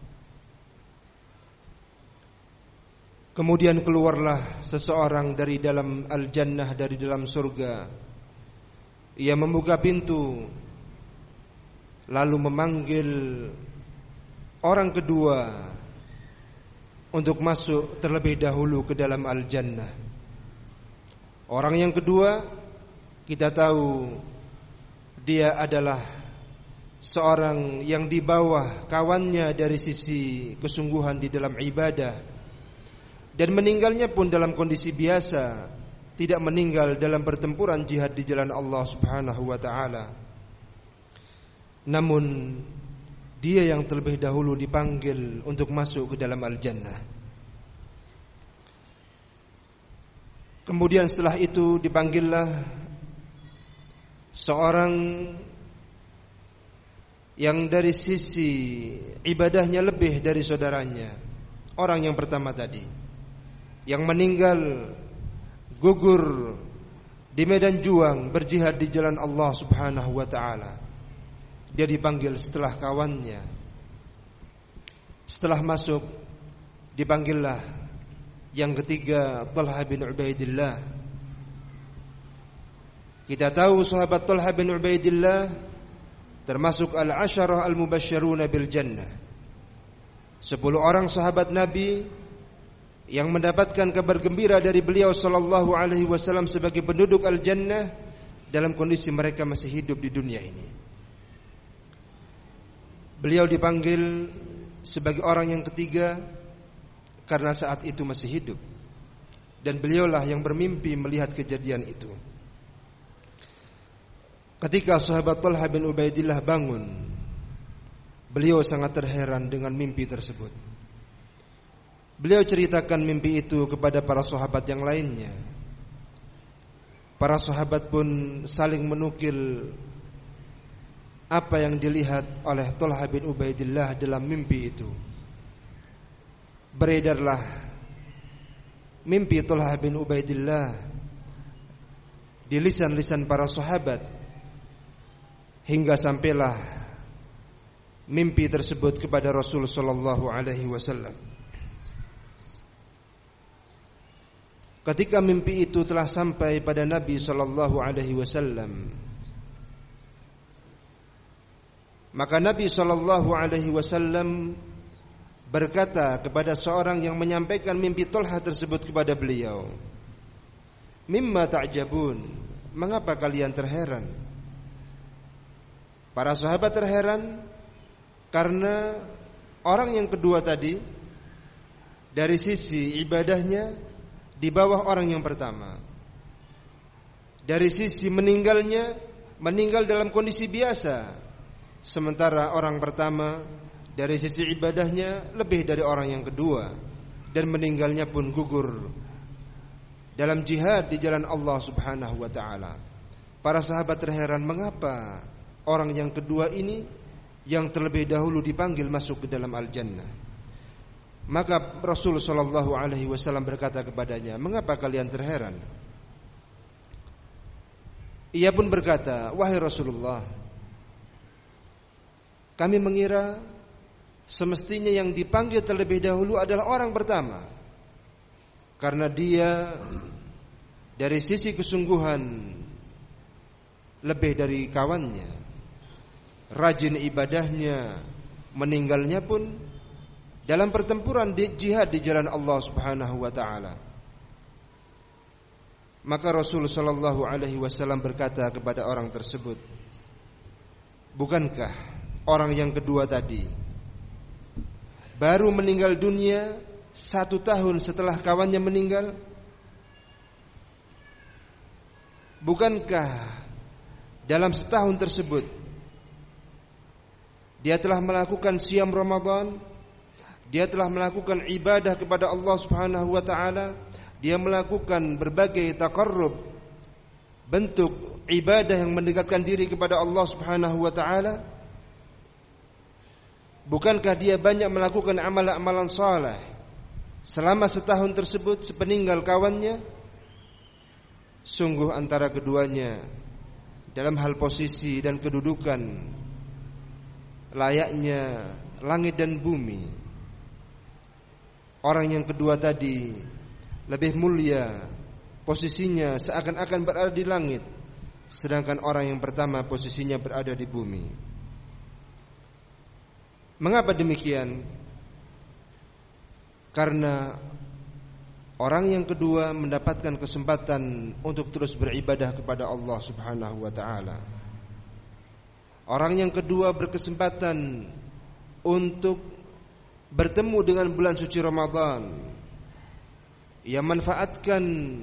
Kemudian keluarlah seseorang dari dalam al-jannah, dari dalam surga. Ia membuka pintu, lalu memanggil orang kedua untuk masuk terlebih dahulu ke dalam al-jannah. Orang yang kedua, kita tahu dia adalah seorang yang di bawah kawannya dari sisi kesungguhan di dalam ibadah, dan meninggalnya pun dalam kondisi biasa, tidak meninggal dalam pertempuran jihad di jalan Allah Subhanahu wa taala. Namun dia yang terlebih dahulu dipanggil untuk masuk ke dalam al-jannah. Kemudian setelah itu dipanggillah seorang yang dari sisi ibadahnya lebih dari saudaranya, orang yang pertama tadi, yang meninggal gugur di medan juang berjihad di jalan Allah Subhanahu wa taala. Dia dipanggil setelah kawannya. Setelah masuk, dipanggillah yang ketiga, Talha bin Ubaidillah. Kita tahu sahabat Talha bin Ubaidillah termasuk al-asharah al-mubasysyiruna bil jannah. 10 orang sahabat Nabi yang mendapatkan kabar gembira dari beliau sallallahu alaihi wasallam sebagai penduduk al-jannah dalam kondisi mereka masih hidup di dunia ini. Beliau dipanggil sebagai orang yang ketiga karena saat itu masih hidup, dan beliaulah yang bermimpi melihat kejadian itu. Ketika sahabat Talha bin Ubaidillah bangun, beliau sangat terheran dengan mimpi tersebut. Beliau ceritakan mimpi itu kepada para sahabat yang lainnya. Para sahabat pun saling menukil apa yang dilihat oleh Talha bin Ubaidillah dalam mimpi itu. Beredarlah mimpi Talha bin Ubaidillah di lisan-lisan para sahabat, hingga sampailah mimpi tersebut kepada Rasul sallallahu alaihi wasallam. Ketika mimpi itu telah sampai pada Nabi sallallahu alaihi wasallam, maka Nabi sallallahu alaihi wasallam berkata kepada seorang yang menyampaikan mimpi Talha tersebut kepada beliau, "Mimma ta'jabun? Mengapa kalian terheran?" Para sahabat terheran karena orang yang kedua tadi dari sisi ibadahnya di bawah orang yang pertama. Dari sisi meninggalnya, meninggal dalam kondisi biasa, sementara orang pertama dari sisi ibadahnya lebih dari orang yang kedua, dan meninggalnya pun gugur dalam jihad di jalan Allah Subhanahu wa taala. Para sahabat terheran, mengapa orang yang kedua ini yang terlebih dahulu dipanggil masuk ke dalam al-jannah? Maka Rasul sallallahu alaihi wasallam berkata kepadanya, "Mengapa kalian terheran?" Ia pun berkata, "Wahai Rasulullah, kami mengira semestinya yang dipanggil terlebih dahulu adalah orang pertama, karena dia dari sisi kesungguhan lebih dari kawannya, rajin ibadahnya, meninggalnya pun dalam pertempuran di jihad di jalan Allah Subhanahu wa taala." Maka Rasul sallallahu alaihi wasallam berkata kepada orang tersebut, "Bukankah orang yang kedua tadi baru meninggal dunia 1 tahun setelah kawannya meninggal? Bukankah dalam setahun tersebut dia telah melakukan siam Ramadan, dia telah melakukan ibadah kepada Allah Subhanahu wa taala, dia melakukan berbagai taqarrub, bentuk ibadah yang mendekatkan diri kepada Allah Subhanahu wa taala? Bukankah dia banyak melakukan amalan-amalan saleh selama setahun tersebut sepeninggal kawannya?" Sungguh antara keduanya dalam hal posisi dan kedudukan layaknya langit dan bumi. Orang yang kedua tadi lebih mulia posisinya, seakan-akan berada di langit, sedangkan orang yang pertama posisinya berada di bumi. Mengapa demikian? Karena orang yang kedua mendapatkan kesempatan untuk terus beribadah kepada Allah Subhanahu wa taala. Orang yang kedua berkesempatan untuk bertemu dengan bulan suci Ramadan. Ia manfaatkan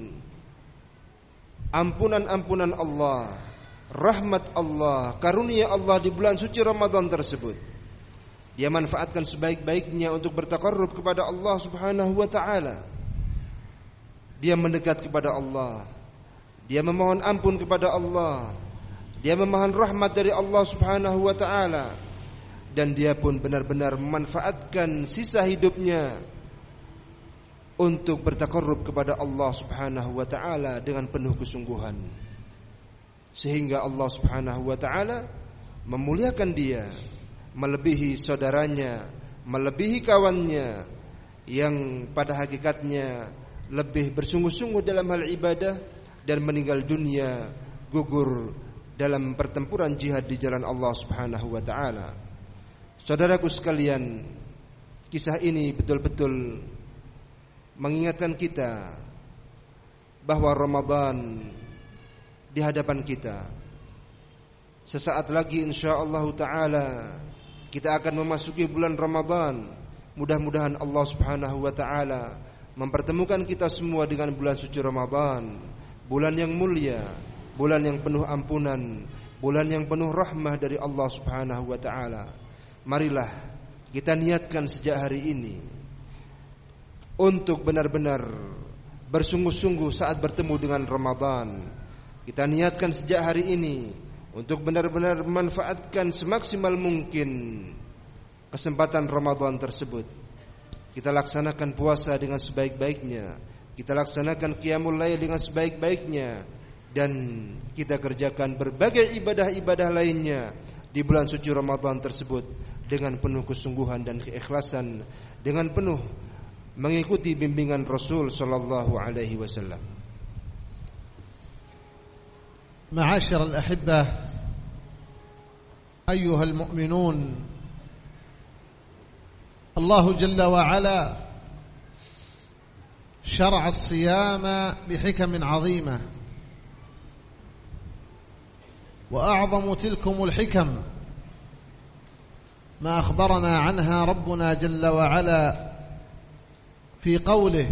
ampunan-ampunan Allah, rahmat Allah, karunia Allah di bulan suci Ramadan tersebut. Dia manfaatkan sebaik-baiknya untuk bertaqarrub kepada Allah Subhanahu wa taala. Dia mendekat kepada Allah, dia memohon ampun kepada Allah, dia memohon rahmat dari Allah Subhanahu wa taala, dan dia pun benar-benar memanfaatkan sisa hidupnya untuk bertaqarrub kepada Allah Subhanahu wa taala dengan penuh kesungguhan, sehingga Allah Subhanahu wa taala memuliakan dia melebihi saudaranya, melebihi kawannya yang pada hakikatnya lebih bersungguh-sungguh dalam hal ibadah dan meninggal dunia gugur dalam pertempuran jihad di jalan Allah Subhanahu wa taala. Saudaraku sekalian, kisah ini betul-betul mengingatkan kita bahwa Ramadan di hadapan kita. Sesaat lagi insyaallah taala kita akan memasuki bulan Ramadan. Mudah-mudahan Allah Subhanahu wa taala mempertemukan kita semua dengan bulan suci Ramadan, bulan yang mulia, bulan yang penuh ampunan, bulan yang penuh rahmah dari Allah Subhanahu wa taala. Marilah kita niatkan sejak hari ini untuk benar-benar bersungguh-sungguh saat bertemu dengan Ramadan. Kita niatkan sejak hari ini untuk benar-benar memanfaatkan semaksimal mungkin kesempatan Ramadan tersebut. Kita laksanakan puasa dengan sebaik-baiknya, kita laksanakan qiyamul lail dengan sebaik-baiknya, dan kita kerjakan berbagai ibadah-ibadah lainnya di bulan suci Ramadan tersebut dengan penuh kesungguhan dan keikhlasan, dengan penuh mengikuti bimbingan Rasul sallallahu alaihi wasallam. معاشر الأحبة أيها المؤمنون، الله جل وعلا شرع الصيام بحكم عظيمة، وأعظم تلكم الحكم ما أخبرنا عنها ربنا جل وعلا في قوله: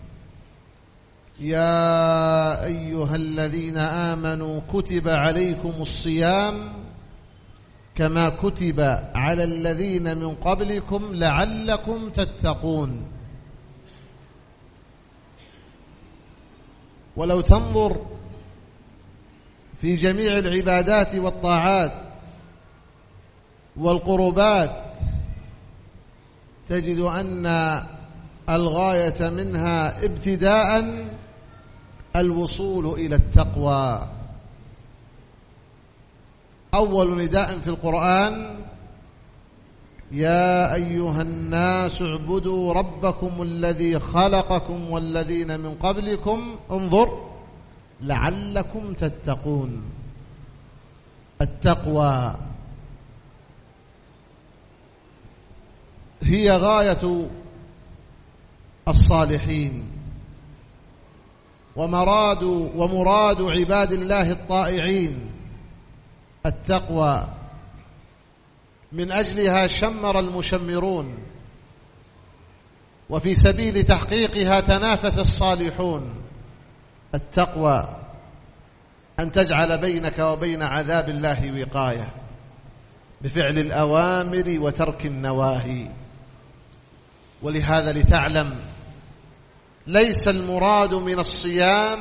يا أيها الذين آمنوا كتب عليكم الصيام كما كتب على الذين من قبلكم لعلكم تتقون. ولو تنظر في جميع العبادات والطاعات والقربات تجد أن الغاية منها ابتداء الوصول إلى التقوى. أول نداء في القرآن: يا أيها الناس اعبدوا ربكم الذي خلقكم والذين من قبلكم انظر لعلكم تتقون. التقوى هي غاية الصالحين ومراد عباد الله الطائعين. التقوى من أجلها شمر المشمرون، وفي سبيل تحقيقها تنافس الصالحون. التقوى أن تجعل بينك وبين عذاب الله وقاية بفعل الأوامر وترك النواهي. ولهذا لتعلم ليس المراد من الصيام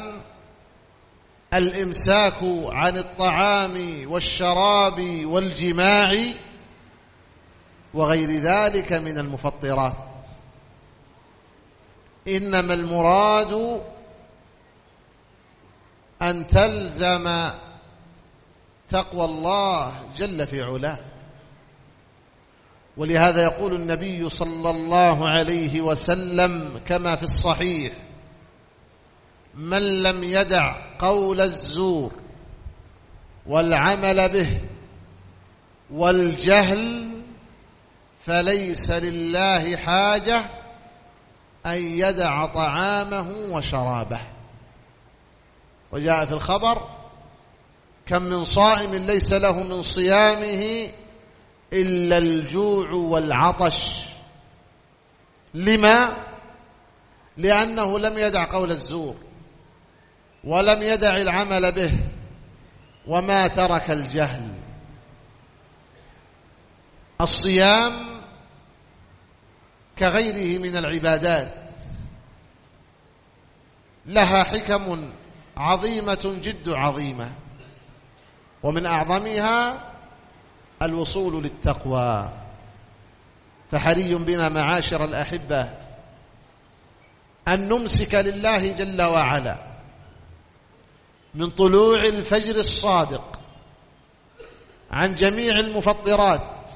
الإمساك عن الطعام والشراب والجماع وغير ذلك من المفطرات، إنما المراد أن تلزم تقوى الله جل في علاه. ولهذا يقول النبي صلى الله عليه وسلم كما في الصحيح: من لم يدع قول الزور والعمل به والجهل فليس لله حاجة أن يدع طعامه وشرابه. وجاء في الخبر: كم من صائم ليس له من صيامه إلا الجوع والعطش. لما؟ لأنه لم يدع قول الزور ولم يدع العمل به وما ترك الجهل. الصيام كغيره من العبادات لها حكم عظيمة جد عظيمة، ومن أعظمها الوصول للتقوى. فحري بنا معاشر الأحبة أن نمسك لله جل وعلا من طلوع الفجر الصادق عن جميع المفطرات،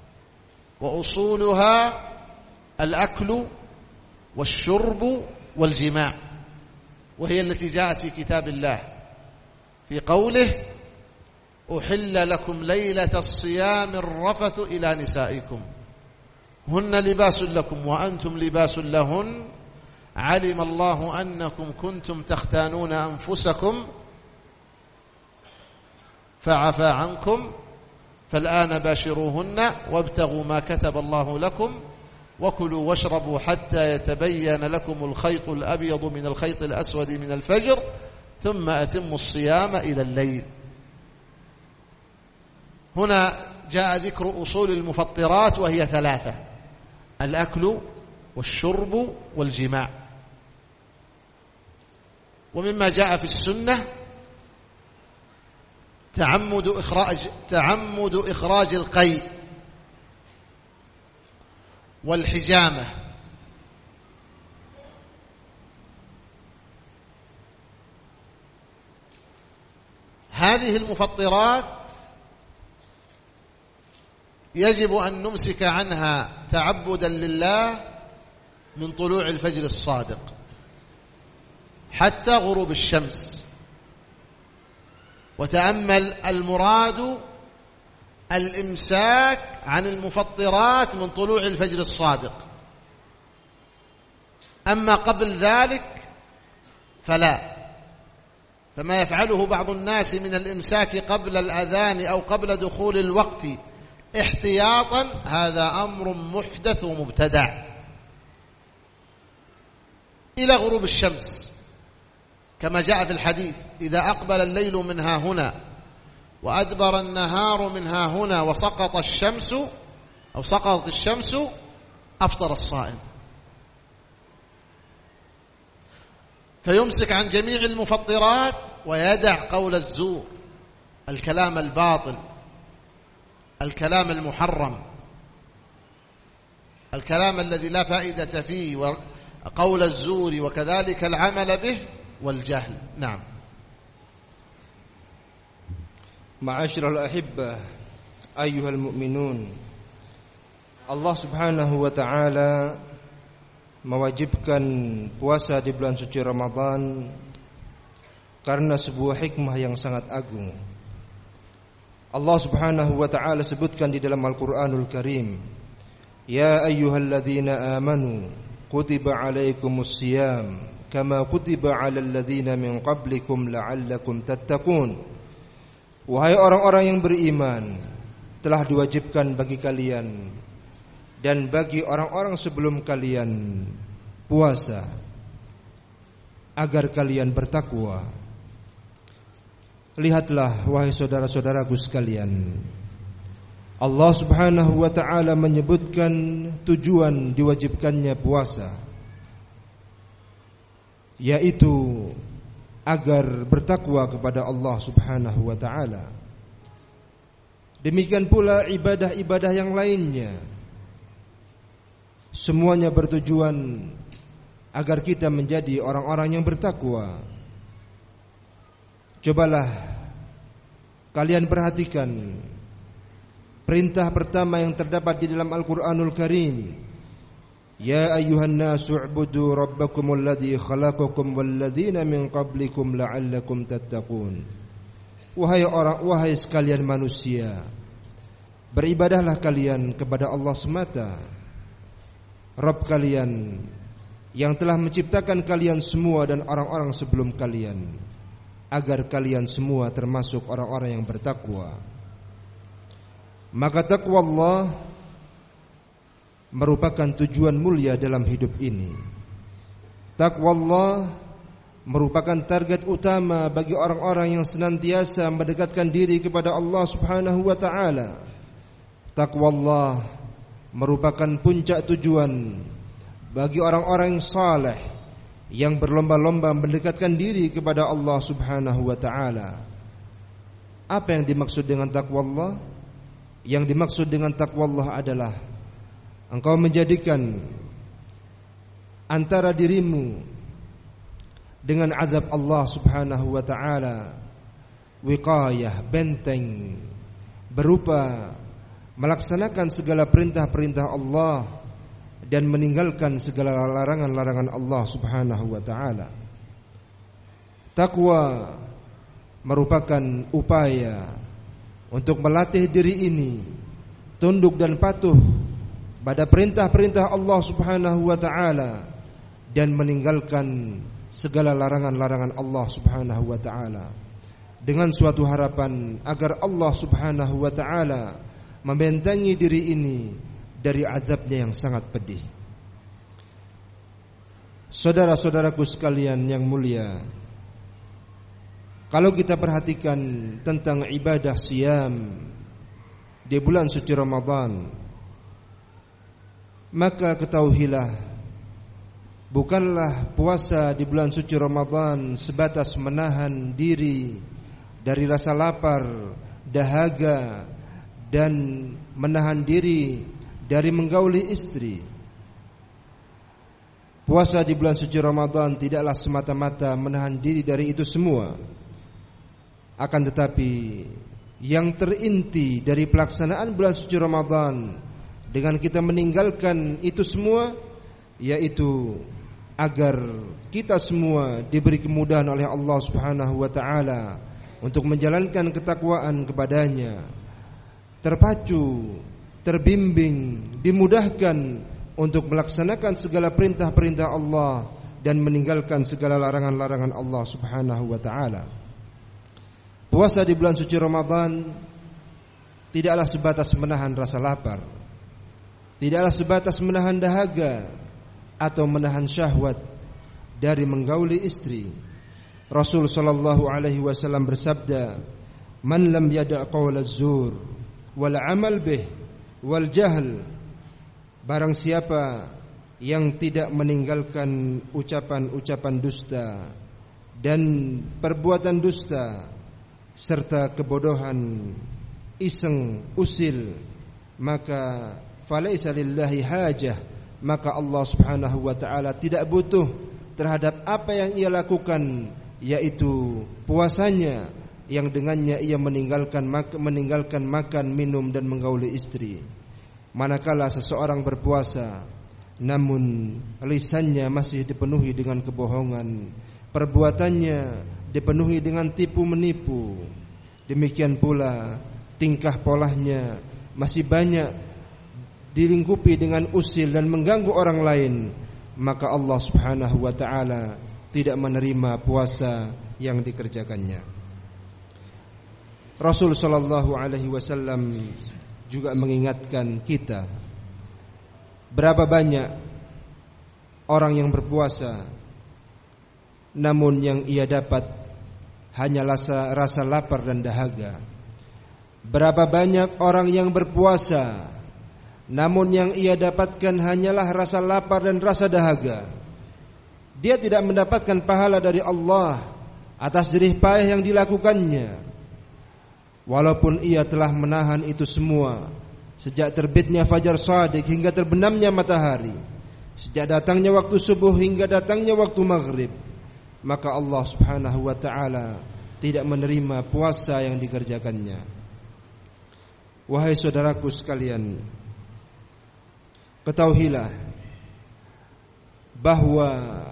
وأصولها الأكل والشرب والجماع، وهي التي جاءت في كتاب الله في قوله: أحل لكم ليلة الصيام الرفث إلى نسائكم هن لباس لكم وأنتم لباس لهن علم الله أنكم كنتم تختانون أنفسكم فعفى عنكم فالآن باشروهن وابتغوا ما كتب الله لكم وكلوا واشربوا حتى يتبين لكم الخيط الأبيض من الخيط الأسود من الفجر ثم أتموا الصيام إلى الليل. هنا جاء ذكر أصول المفطرات وهي 3: الأكل والشرب والجماع. ومما جاء في السنة تعمد إخراج القيء والحجامة. هذه المفطرات يجب أن نمسك عنها تعبدا لله من طلوع الفجر الصادق حتى غروب الشمس. وتأمل، المراد الإمساك عن المفطرات من طلوع الفجر الصادق، أما قبل ذلك فلا. فما يفعله بعض الناس من الإمساك قبل الأذان أو قبل دخول الوقت احتياطا هذا أمر محدث ومبتدع إلى غروب الشمس، كما جاء في الحديث: إذا أقبل الليل من ها هنا وأدبر النهار من ها هنا وسقطت الشمس أفطر الصائم. فيمسك عن جميع المفطرات ويدع قول الزور، الكلام الباطل، الكلام المحرم، الكلام الذي لا فائدة فيه، وقول الزور، وكذلك العمل به والجهل. نعم. Ma'asyiral ahibbah, ayyuhal mu'minun, Allah subhanahu wa ta'ala mewajibkan puasa di bulan suci Ramadan karena sebuah hikmah yang sangat agung. Allah subhanahu wa ta'ala sebutkan di dalam Al-Quranul Karim: Ya ayyuhalladzina amanu kutiba alaikumus siyam kama kutiba alal ladzina min qablikum la'allakum tattaqun. Wahai orang-orang yang beriman, telah diwajibkan bagi kalian dan bagi orang-orang sebelum kalian puasa agar kalian bertakwa. Lihatlah wahai saudara-saudaraku sekalian, Allah subhanahu wa ta'ala menyebutkan tujuan diwajibkannya puasa, yaitu agar bertakwa kepada Allah subhanahu wa ta'ala. Demikian pula ibadah-ibadah yang lainnya, semuanya bertujuan agar kita menjadi orang-orang yang bertakwa. Cobalah kalian perhatikan perintah pertama yang terdapat di dalam Al-Quranul Karim: Ya ayyuhan nasu u'budu rabbakumul ladzi khalaqakum walladzina min qablikum la'allakum tattaqun. Wahai sekalian manusia, beribadahlah kalian kepada Allah semata, Rabb kalian yang telah menciptakan kalian semua dan orang-orang sebelum kalian, agar kalian semua termasuk orang-orang yang bertakwa. Maka takwa Allah merupakan tujuan mulia dalam hidup ini. Takwa Allah merupakan target utama bagi orang-orang yang senantiasa mendekatkan diri kepada Allah subhanahu wa ta'ala. Takwa Allah merupakan puncak tujuan bagi orang-orang yang saleh yang berlomba-lomba mendekatkan diri kepada Allah subhanahu wa ta'ala. Apa yang dimaksud dengan takwa Allah? Yang dimaksud dengan takwa Allah adalah engkau menjadikan antara dirimu dengan azab Allah Subhanahu wa taala wiqayah, benteng, berupa melaksanakan segala perintah-perintah Allah dan meninggalkan segala larangan-larangan Allah Subhanahu wa taala. Takwa merupakan upaya untuk melatih diri ini tunduk dan patuh pada perintah-perintah Allah Subhanahu wa taala dan meninggalkan segala larangan-larangan Allah Subhanahu wa taala, dengan suatu harapan agar Allah Subhanahu wa taala membentengi diri ini dari azabnya yang sangat pedih. Saudara-saudaraku sekalian yang mulia, kalau kita perhatikan tentang ibadah siyam di bulan suci Ramadan, maka ketahuilah bukanlah puasa di bulan suci Ramadan sebatas menahan diri dari rasa lapar, dahaga, dan menahan diri dari menggauli istri. Puasa di bulan suci Ramadan tidaklah semata-mata menahan diri dari itu semua. Akan tetapi yang terinti dari pelaksanaan bulan suci Ramadan dengan kita meninggalkan itu semua, yaitu agar kita semua diberi kemudahan oleh Allah Subhanahu wa taala untuk menjalankan ketakwaan kepadanya, terpacu, terbimbing, dimudahkan untuk melaksanakan segala perintah-perintah Allah dan meninggalkan segala larangan-larangan Allah Subhanahu wa taala. Puasa di bulan suci Ramadan tidaklah sebatas menahan rasa lapar, tidaklah sebatas menahan dahaga atau menahan syahwat dari menggauli istri. Rasul sallallahu alaihi wasallam bersabda, "Man lam yada' qaul az-zur wal 'amal bih wal jahl." Barang siapa yang tidak meninggalkan ucapan-ucapan dusta dan perbuatan dusta serta kebodohan, iseng, usil, maka falaisa lillahi hajah, maka Allah Subhanahu wa taala tidak butuh terhadap apa yang ia lakukan, yaitu puasanya yang dengannya ia meninggalkan makan, minum dan menggauli istri. Manakala seseorang berpuasa namun lisannya masih dipenuhi dengan kebohongan, perbuatannya dipenuhi dengan tipu menipu, demikian pula tingkah polanya masih banyak dilingkupi dengan usil dan mengganggu orang lain, maka Allah Subhanahu wa taala tidak menerima puasa yang dikerjakannya. Rasul sallallahu alaihi wasallam juga mengingatkan kita, berapa banyak orang yang berpuasa namun yang ia dapat hanya rasa lapar dan dahaga. Berapa banyak orang yang berpuasa namun yang ia dapatkan hanyalah rasa lapar dan rasa dahaga. Dia tidak mendapatkan pahala dari Allah atas jerih payah yang dilakukannya, walaupun ia telah menahan itu semua sejak terbitnya fajar shadiq hingga terbenamnya matahari, sejak datangnya waktu subuh hingga datangnya waktu maghrib. Maka Allah Subhanahu wa ta'ala tidak menerima puasa yang dikerjakannya. Wahai saudaraku sekalian, ketahuilah bahwa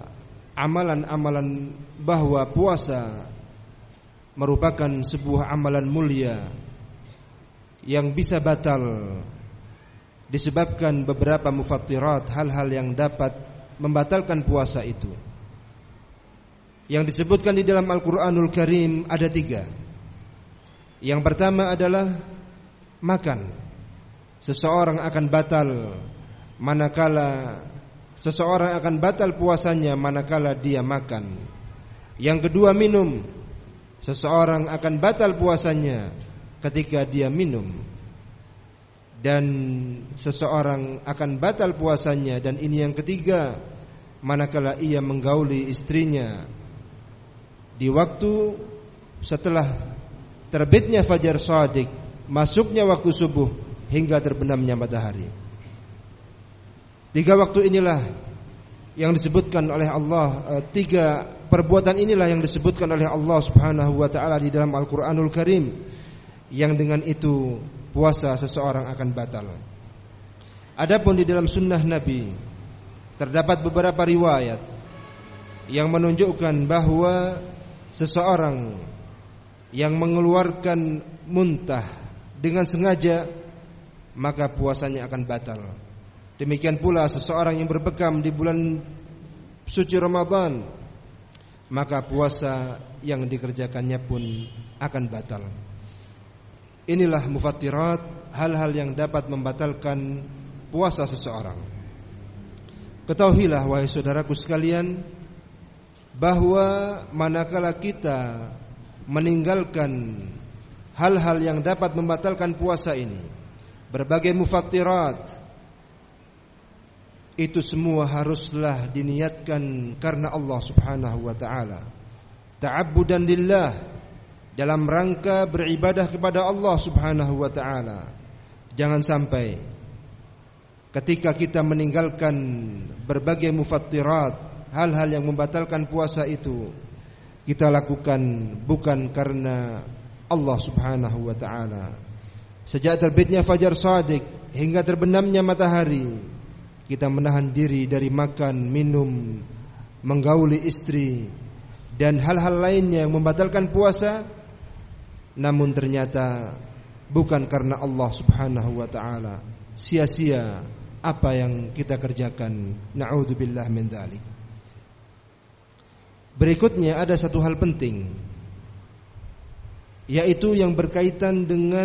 bahwa puasa merupakan sebuah amalan mulia yang bisa batal disebabkan beberapa mufattirat, hal-hal yang dapat membatalkan puasa itu. Yang disebutkan di dalam Al-Quranul Karim ada 3. Yang pertama adalah makan. Seseorang akan batal puasanya manakala dia makan. Yang kedua minum. Seseorang akan batal puasanya ketika dia minum. Dan seseorang akan batal puasanya, dan ini yang ketiga, manakala ia menggauli istrinya di waktu setelah terbitnya fajar shadiq, masuknya waktu subuh hingga terbenamnya matahari. 3 waktu inilah yang disebutkan oleh Allah, 3 perbuatan inilah yang disebutkan oleh Allah Subhanahu wa taala di dalam Al-Qur'anul Karim, yang dengan itu puasa seseorang akan batal. Adapun di dalam sunnah Nabi terdapat beberapa riwayat yang menunjukkan bahwa seseorang yang mengeluarkan muntah dengan sengaja maka puasanya akan batal. Demikian pula seseorang yang berbekam di bulan suci Ramadan, maka puasa yang dikerjakannya pun akan batal. Inilah mufattirat, hal-hal yang dapat membatalkan puasa seseorang. Ketahuilah wahai saudaraku sekalian, bahwa manakala kita meninggalkan hal-hal yang dapat membatalkan puasa ini, berbagai mufattirat, itu semua haruslah diniatkan karena Allah Subhanahu wa taala, ta'abbudan lillah, dalam rangka beribadah kepada Allah Subhanahu wa taala. Jangan sampai ketika kita meninggalkan berbagai mufattirat, hal-hal yang membatalkan puasa itu, kita lakukan bukan karena Allah Subhanahu wa taala. Sejak terbitnya fajar shadiq hingga terbenamnya matahari, kita menahan diri dari makan, minum, menggauli istri dan hal-hal lainnya yang membatalkan puasa, namun ternyata bukan karena Allah Subhanahu wa taala. Sia-sia apa yang kita kerjakan. Na'udzubillah min dzalik. Berikutnya ada satu hal penting, yaitu yang berkaitan dengan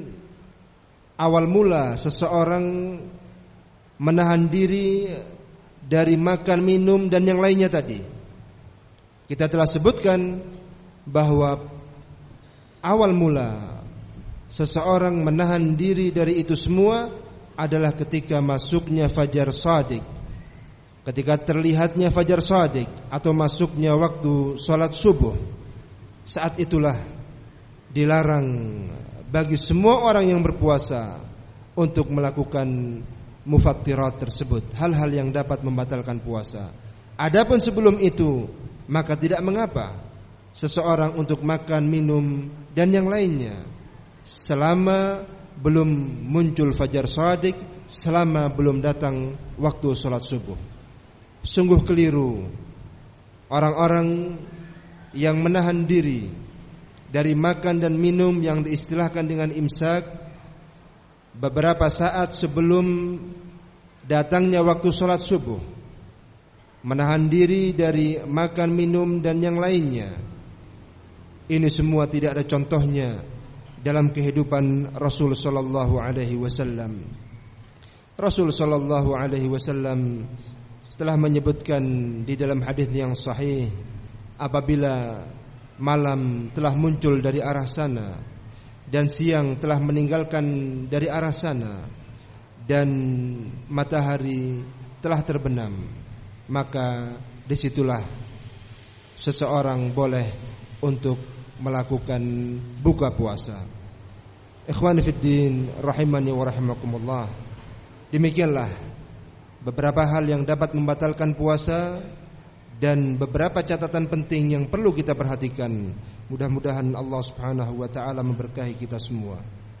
awal mula seseorang menahan diri dari makan, minum dan yang lainnya tadi. Kita telah sebutkan bahwa awal mula seseorang menahan diri dari itu semua adalah ketika masuknya fajar shadiq, ketika terlihatnya fajar shadiq atau masuknya waktu salat subuh. Saat itulah dilarang bagi semua orang yang berpuasa untuk melakukan mufattirat tersebut, hal-hal yang dapat membatalkan puasa. Adapun sebelum itu, maka tidak mengapa seseorang untuk makan, minum dan yang lainnya selama belum muncul fajar shadiq, selama belum datang waktu salat subuh. Sungguh keliru orang-orang yang menahan diri dari makan dan minum yang diistilahkan dengan imsak beberapa saat sebelum datangnya waktu salat subuh, menahan diri dari makan, minum dan yang lainnya. Ini semua tidak ada contohnya dalam kehidupan Rasul sallallahu alaihi wasallam. Rasul sallallahu alaihi wasallam telah menyebutkan di dalam hadis yang sahih, apabila malam telah muncul dari arah sana dan siang telah meninggalkan dari arah sana dan matahari telah terbenam, maka disitulah seseorang boleh untuk melakukan buka puasa. Ikhwani fiddin rahimani wa rahimakumullah, demikianlah beberapa hal yang dapat membatalkan puasa dan beberapa catatan penting yang perlu kita perhatikan. Mudah-mudahan Allah Subhanahu wa taala memberkahi kita semua.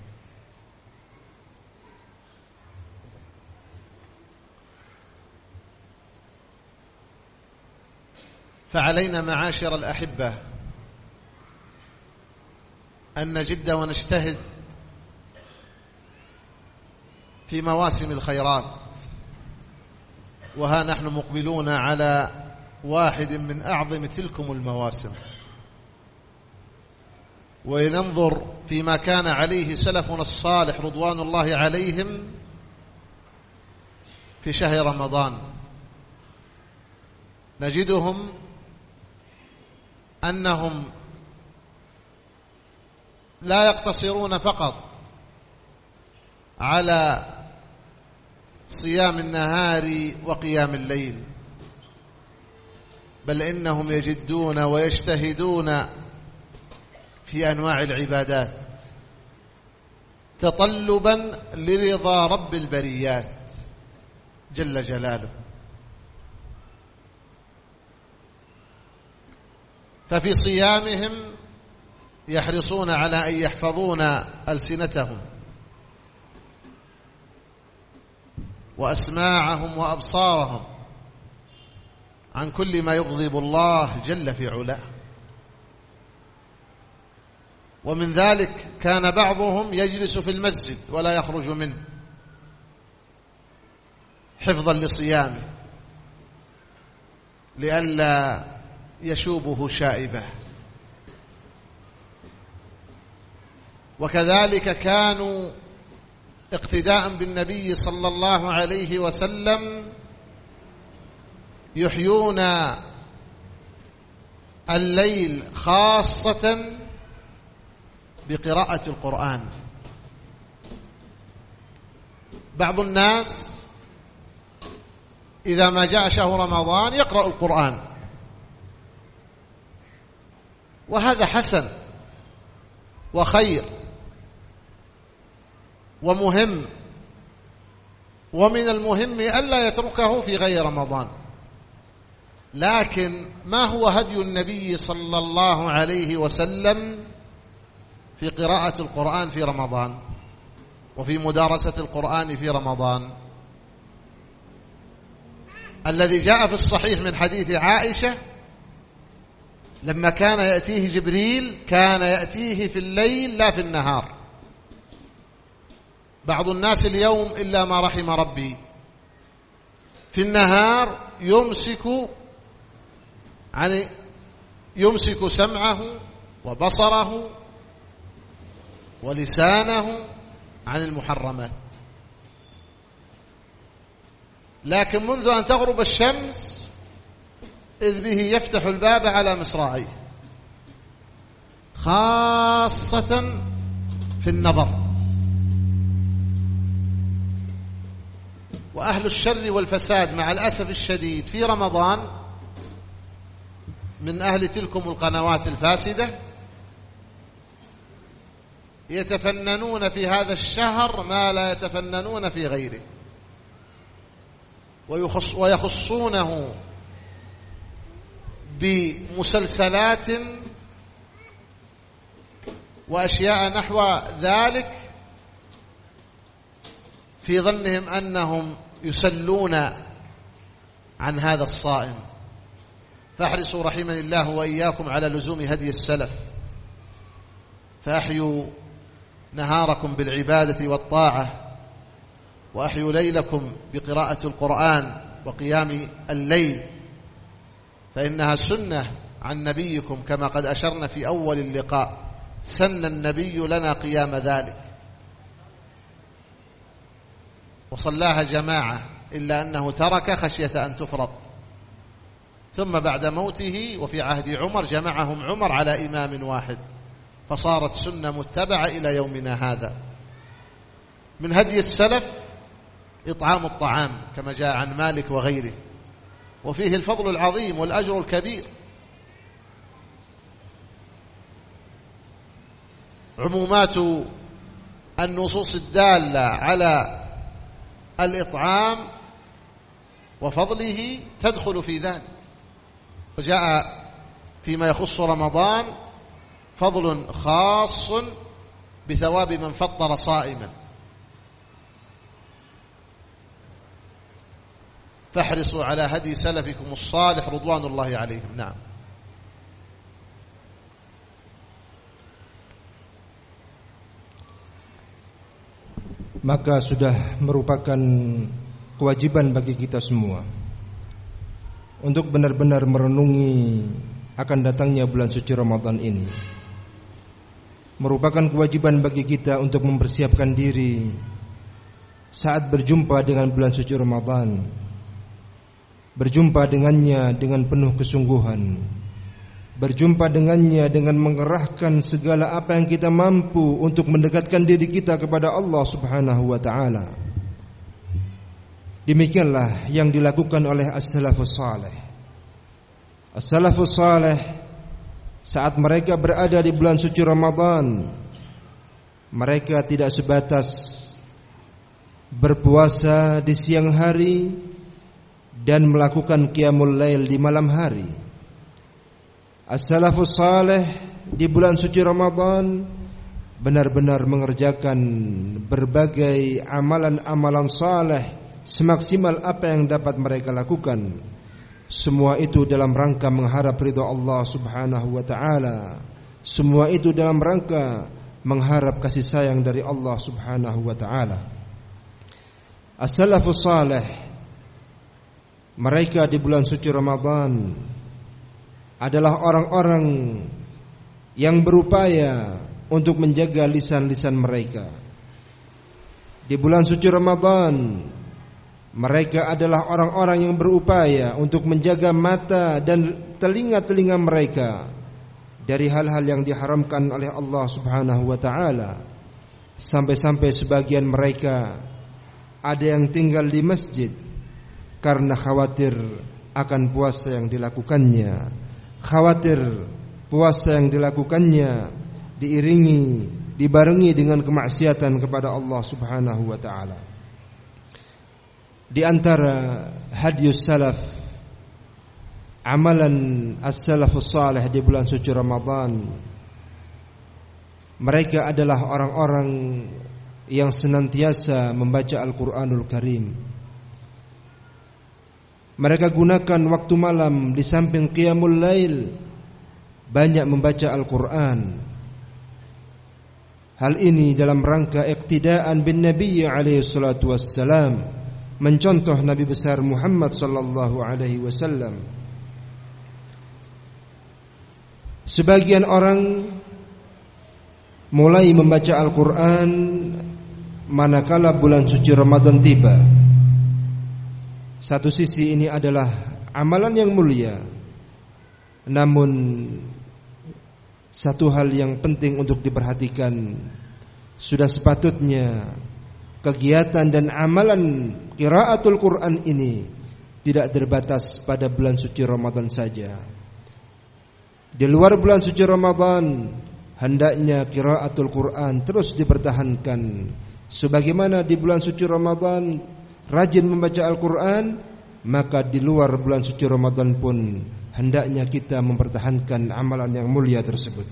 فعلينا معاشر الأحبة أن نجد ونجتهد في مواسم الخيرات، وها نحن مقبلون على واحد من أعظم تلكم المواسم. ولننظر فيما كان عليه سلفنا الصالح رضوان الله عليهم في شهر رمضان، نجدهم أنهم لا يقتصرون فقط على صيام النهار وقيام الليل، بل إنهم يجدون ويجتهدون في أنواع العبادات تطلبا لرضا رب البريات جل جلاله. ففي صيامهم يحرصون على أن يحفظون ألسنتهم وأسماعهم وأبصارهم عن كل ما يغضب الله جل في علاه. ومن ذلك كان بعضهم يجلس في المسجد ولا يخرج منه حفظا لصيامه لئلا يشوبه شائبة. وكذلك كانوا اقتداء بالنبي صلى الله عليه وسلم يحيون الليل خاصة بقراءة القرآن. بعض الناس إذا ما جاء شهر رمضان يقرأ القرآن، وهذا حسن وخير ومهم، ومن المهم ألا يتركه في غير رمضان. لكن ما هو هدي النبي صلى الله عليه وسلم في قراءة القرآن في رمضان وفي مدارسة القرآن في رمضان؟ الذي جاء في الصحيح من حديث عائشة لما كان يأتيه جبريل كان يأتيه في الليل لا في النهار. بعض الناس اليوم إلا ما رحم ربي في النهار يمسك سمعه وبصره ولسانه عن المحرمات، لكن منذ أن تغرب الشمس إذ به يفتح الباب على مصراعيه، خاصة في النظر. وأهل الشر والفساد مع الأسف الشديد في رمضان من أهل تلكم القنوات الفاسدة يتفننون في هذا الشهر ما لا يتفننون في غيره، ويخصونه بمسلسلات وأشياء نحو ذلك في ظنهم أنهم يسلون عن هذا الصائم. فاحرصوا رحمني الله وإياكم على لزوم هدي السلف، فأحيوا نهاركم بالعبادة والطاعة، وأحيوا ليلكم بقراءة القرآن وقيام الليل، فإنها سنة عن نبيكم كما قد أشرنا في أول اللقاء، سن النبي لنا قيام ذلك وصلاها جماعة، إلا أنه ترك خشية أن تفرض، ثم بعد موته وفي عهد عمر جمعهم عمر على إمام واحد، فصارت سنة متبعة إلى يومنا هذا. من هدي السلف إطعام الطعام كما جاء عن مالك وغيره، وفيه الفضل العظيم والأجر الكبير. عمومات النصوص الدالة على الإطعام وفضله تدخل في ذلك، وجاء فيما يخص رمضان فضل خاص بثواب من فطر صائما. فاحرصوا على هدي سلفكم الصالح رضوان الله عليهم. نعم. Maka sudah merupakan kewajiban bagi kita semua untuk benar-benar merenungi akan datangnya bulan suci Ramadan ini. Merupakan kewajiban bagi kita untuk mempersiapkan diri saat berjumpa dengan bulan suci Ramadan, berjumpa dengannya dengan penuh kesungguhan, berjumpa dengannya dengan mengerahkan segala apa yang kita mampu untuk mendekatkan diri kita kepada Allah Subhanahu wa ta'ala. Demikianlah yang dilakukan oleh as-salafus salih. As-salafus salih saat mereka berada di bulan suci Ramadan, mereka tidak sebatas berpuasa di siang hari dan melakukan qiyamul lail di malam hari. As-salafus salih di bulan suci Ramadan benar-benar mengerjakan berbagai amalan-amalan saleh semaksimal apa yang dapat mereka lakukan. Semua itu dalam rangka mengharap ridha Allah Subhanahu wa taala. Semua itu dalam rangka mengharap kasih sayang dari Allah Subhanahu wa taala. As-salafus salih, mereka di bulan suci Ramadan adalah orang-orang yang berupaya untuk menjaga lisan-lisan mereka. Di bulan suci Ramadan, mereka adalah orang-orang yang berupaya untuk menjaga mata dan telinga-telinga mereka dari hal-hal yang diharamkan oleh Allah Subhanahu wa taala. Sampai-sampai sebagian mereka ada yang tinggal di masjid karena khawatir akan puasa yang dilakukannya. Khawatir puasa yang dilakukannya dibarengi dengan kemaksiatan kepada Allah Subhanahu wa taala. Di antara hadiyus salaf, amalan as-salafus salih di bulan suci Ramadan, mereka adalah orang-orang yang senantiasa membaca Al-Qur'anul Karim. Mereka gunakan waktu malam di samping qiyamul lail banyak membaca Al-Quran. Hal ini dalam rangka iqtidaan bin Nabi alaihi salatu wassalam, mencontoh Nabi besar Muhammad sallallahu alaihi wasallam. Sebagian orang mulai membaca Al-Quran manakala bulan suci Ramadan tiba. Satu sisi ini adalah amalan yang mulia, namun satu hal yang penting untuk diperhatikan, sudah sepatutnya kegiatan dan amalan qiraatul Quran ini tidak terbatas pada bulan suci Ramadan saja. Di luar bulan suci Ramadan hendaknya qiraatul Quran terus dipertahankan, sebagaimana di bulan suci Ramadan rajin membaca Al-Quran, maka di luar bulan suci Ramadan pun hendaknya kita mempertahankan amalan yang mulia tersebut.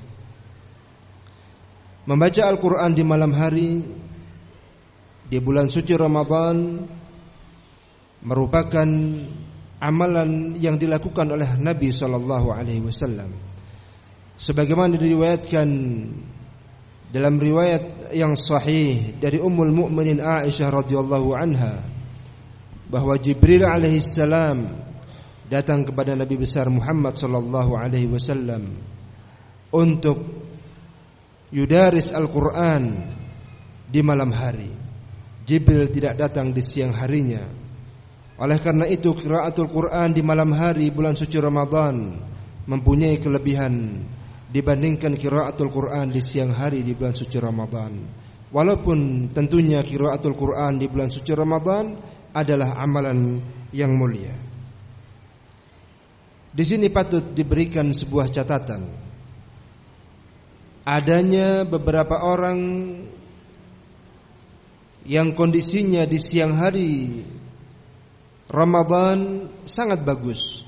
Membaca Al-Quran di malam hari di bulan suci Ramadan merupakan amalan yang dilakukan oleh Nabi SAW. Sebagaimana diriwayatkan dalam riwayat yang sahih dari Ummul Mukminin Aisyah radhiyallahu anha, bahwa Jibril alaihi salam datang kepada Nabi besar Muhammad sallallahu alaihi wasallam untuk yudaris Al-Quran di malam hari. Jibril tidak datang di siang harinya. Oleh karena itu qiraatul Quran di malam hari bulan suci Ramadan mempunyai kelebihan dibandingkan qiraatul Quran di siang hari di bulan suci Ramadan. Walaupun tentunya qiraatul Quran di bulan suci Ramadan adalah amalan yang mulia. Di sini patut diberikan sebuah catatan. Adanya beberapa orang yang kondisinya di siang hari Ramadan sangat bagus.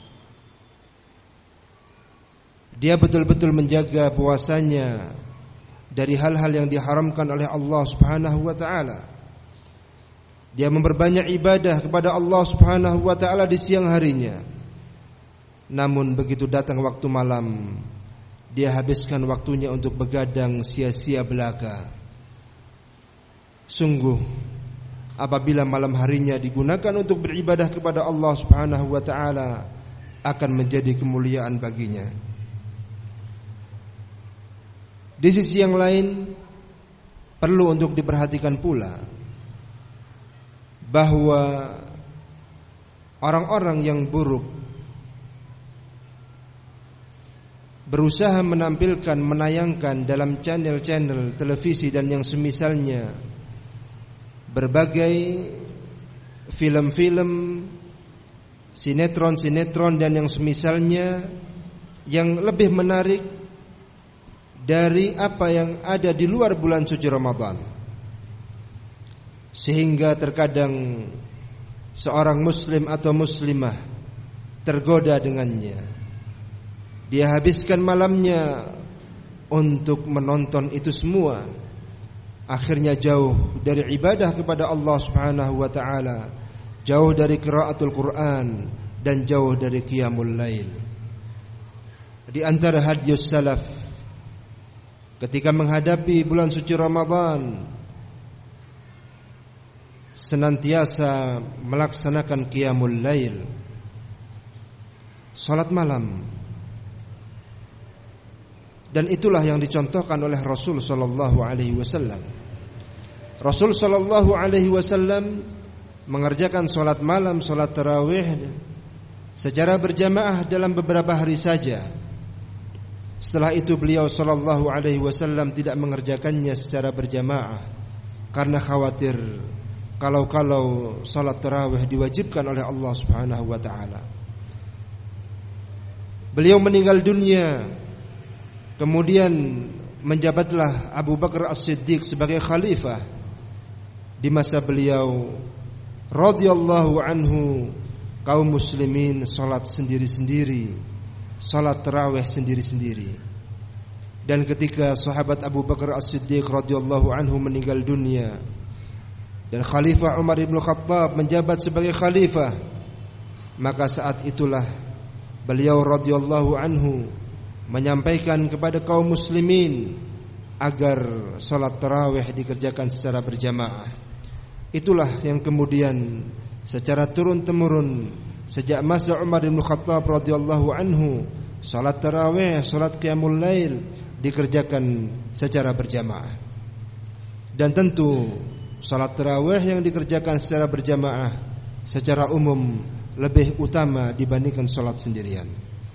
Dia betul-betul menjaga puasanya dari hal-hal yang diharamkan oleh Allah Subhanahu wa taala. Dia memperbanyak ibadah kepada Allah Subhanahu wa taala di siang harinya. Namun begitu datang waktu malam, dia habiskan waktunya untuk begadang sia-sia belaka. Sungguh apabila malam harinya digunakan untuk beribadah kepada Allah Subhanahu wa taala, akan menjadi kemuliaan baginya. Di sisi yang lain perlu untuk diperhatikan pula bahwa orang-orang yang buruk berusaha menampilkan, menayangkan dalam channel-channel televisi dan yang semisalnya berbagai film-film, sinetron-sinetron dan yang semisalnya yang lebih menarik dari apa yang ada di luar bulan suci Ramadan, sehingga terkadang seorang muslim atau muslimah tergoda dengannya. dia habiskan malamnya untuk menonton itu semua, akhirnya jauh dari ibadah kepada Allah Subhanahu wa taala, jauh dari qiraatul Quran dan jauh dari qiyamul lail. Di antara hadis salaf ketika menghadapi bulan suci Ramadan, senantiasa melaksanakan qiyamul lail, salat malam. Dan itulah yang dicontohkan oleh Rasul sallallahu alaihi wasallam. Rasul sallallahu alaihi wasallam mengerjakan salat malam, salat tarawih secara berjamaah dalam beberapa hari saja. Setelah itu beliau sallallahu alaihi wasallam tidak mengerjakannya secara berjamaah karena khawatir kalau salat tarawih diwajibkan oleh Allah Subhanahu wa taala. Beliau meninggal dunia. Kemudian menjabatlah Abu Bakar As-Siddiq sebagai khalifah. Di masa beliau radhiyallahu anhu, kaum muslimin salat sendiri-sendiri, salat tarawih sendiri-sendiri. Dan ketika sahabat Abu Bakar As-Siddiq radhiyallahu anhu meninggal dunia dan Khalifah Umar ibn Khattab menjabat sebagai khalifah, maka saat itulah beliau radhiyallahu anhu menyampaikan kepada kaum muslimin agar salat tarawih dikerjakan secara berjamaah. Itulah yang kemudian secara turun-temurun sejak masa Umar bin Khattab radhiyallahu anhu, salat tarawih, salat qiyamul lail dikerjakan secara berjamaah. Dan tentu salat tarawih yang dikerjakan secara berjamaah secara umum lebih utama dibandingkan salat sendirian.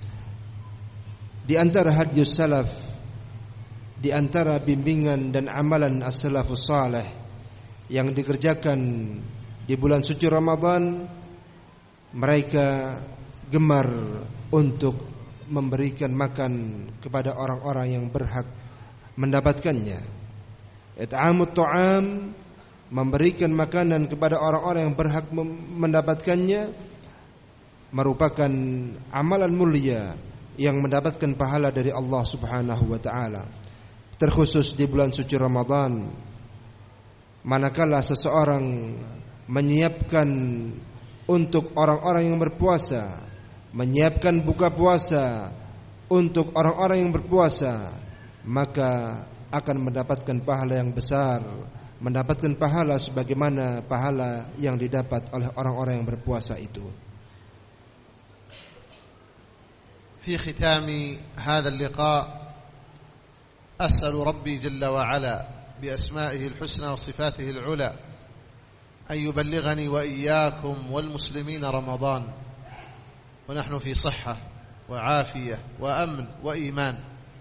Di antara hadis salaf, di antara bimbingan dan amalan as-salafus salih yang dikerjakan di bulan suci Ramadan, mereka gemar untuk memberikan makan kepada orang-orang yang berhak mendapatkannya. It'amut ta'am, memberikan makanan kepada orang-orang yang berhak mendapatkannya, merupakan amalan mulia yang mendapatkan pahala dari Allah Subhanahu wa taala. Terkhusus di bulan suci Ramadan, manakala seseorang menyiapkan untuk orang-orang yang berpuasa, menyiapkan buka puasa untuk orang-orang yang berpuasa, maka akan mendapatkan pahala yang besar, mendapatkan pahala sebagaimana pahala yang didapat oleh orang-orang yang berpuasa itu. في ختام هذا اللقاء أسأل ربي جل وعلا بأسمائه الحسنى وصفاته العلى أن يبلغني وإياكم والمسلمين رمضان ونحن في صحة وعافية وأمن وإيمان،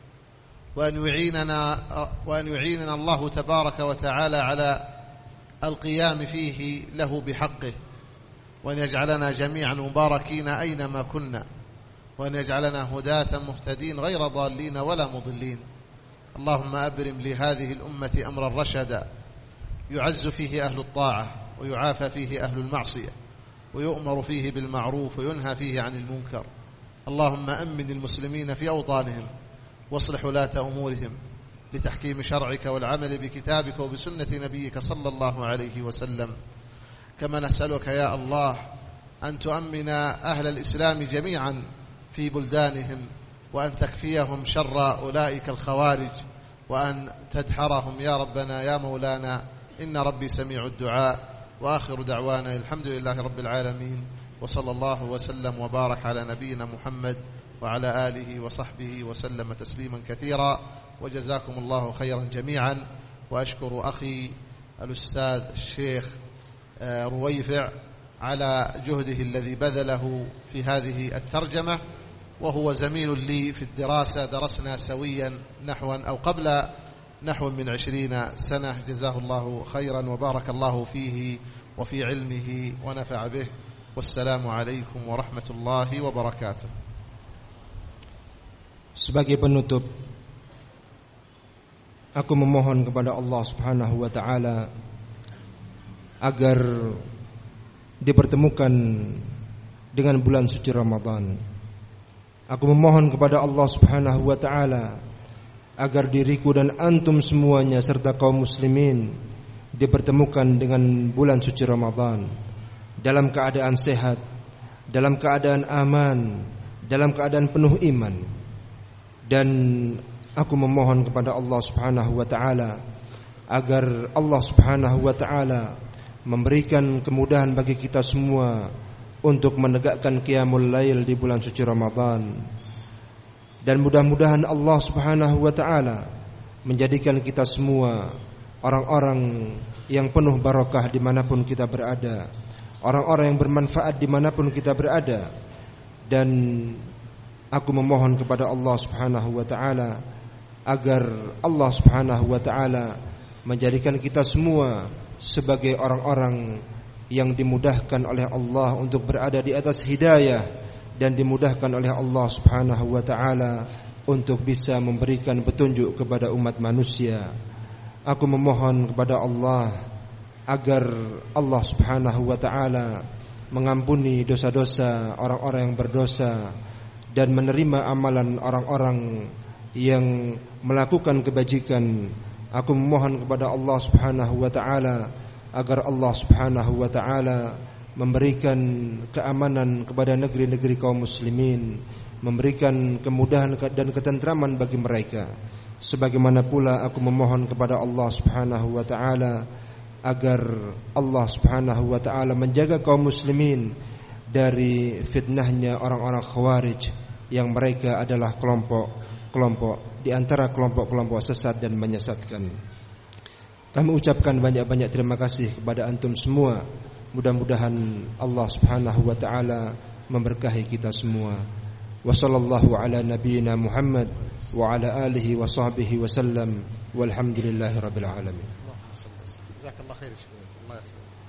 وأن يعيننا الله تبارك وتعالى على القيام فيه له بحقه، وأن يجعلنا جميعا مباركين أينما كنا، وأن يجعلنا هداة مهتدين غير ضالين ولا مضلين. اللهم أبرم لهذه الأمة أمرا رشدا يعز فيه أهل الطاعة ويعافى فيه أهل المعصية ويؤمر فيه بالمعروف وينهى فيه عن المنكر. اللهم أمن المسلمين في أوطانهم واصلح ولاة أمورهم لتحكيم شرعك والعمل بكتابك وبسنة نبيك صلى الله عليه وسلم. كما نسألك يا الله أن تؤمن أهل الإسلام جميعا في بلدانهم، وأن تكفيهم شر أولئك الخوارج، وأن تدحرهم يا ربنا يا مولانا، إن ربي سميع الدعاء. وآخر دعوانا الحمد لله رب العالمين، وصلى الله وسلم وبارك على نبينا محمد وعلى آله وصحبه وسلم تسليما كثيرا، وجزاكم الله خيرا جميعا. وأشكر أخي الأستاذ الشيخ رويفع على جهده الذي بذله في هذه الترجمة، وهو زميل لي في الدراسة، درسنا سويا قبل نحو من 20 سنة. جزاه الله خيرا وبارك الله فيه وفي علمه ونفع به. والسلام عليكم ورحمة الله وبركاته. Sebagai penutup, aku memohon kepada Allah Subhanahu wa taala agar dipertemukan dengan bulan suci Ramadan Aku memohon kepada Allah Subhanahu wa taala agar diriku dan antum semuanya serta kaum muslimin dipertemukan dengan bulan suci Ramadan dalam keadaan sehat, dalam keadaan aman, dalam keadaan penuh iman. Dan aku memohon kepada Allah Subhanahu wa taala agar Allah Subhanahu wa taala memberikan kemudahan bagi kita semua untuk menegakkan qiyamul lail di bulan suci Ramadan. Dan mudah-mudahan Allah Subhanahu wa taala menjadikan kita semua orang-orang yang penuh barakah dimanapun kita berada, orang-orang yang bermanfaat dimanapun kita berada. Dan aku memohon kepada Allah Subhanahu wa taala agar Allah Subhanahu wa taala menjadikan kita semua sebagai orang-orang yang dimudahkan oleh Allah untuk berada di atas hidayah dan dimudahkan oleh Allah Subhanahu wa taala untuk bisa memberikan petunjuk kepada umat manusia. Aku memohon kepada Allah agar Allah Subhanahu wa taala mengampuni dosa-dosa orang-orang yang berdosa dan menerima amalan orang-orang yang melakukan kebajikan. Aku memohon kepada Allah Subhanahu wa taala agar Allah Subhanahu wa taala memberikan keamanan kepada negeri-negeri kaum muslimin, memberikan kemudahan dan ketentraman bagi mereka. Sebagaimana pula aku memohon kepada Allah Subhanahu wa taala agar Allah Subhanahu wa taala menjaga kaum muslimin dari fitnahnya orang-orang Khawarij yang mereka adalah kelompok di antara kelompok-kelompok sesat dan menyesatkan. Kami ucapkan banyak-banyak terima kasih kepada antum semua. Mudah-mudahan Allah Subhanahu wa taala memberkahi kita semua. Wa sallallahu ala nabiyyina Muhammad wa ala alihi wa sahbihi wa sallam. Walhamdulillahirabbil alamin. Jazakallahu khair. Allah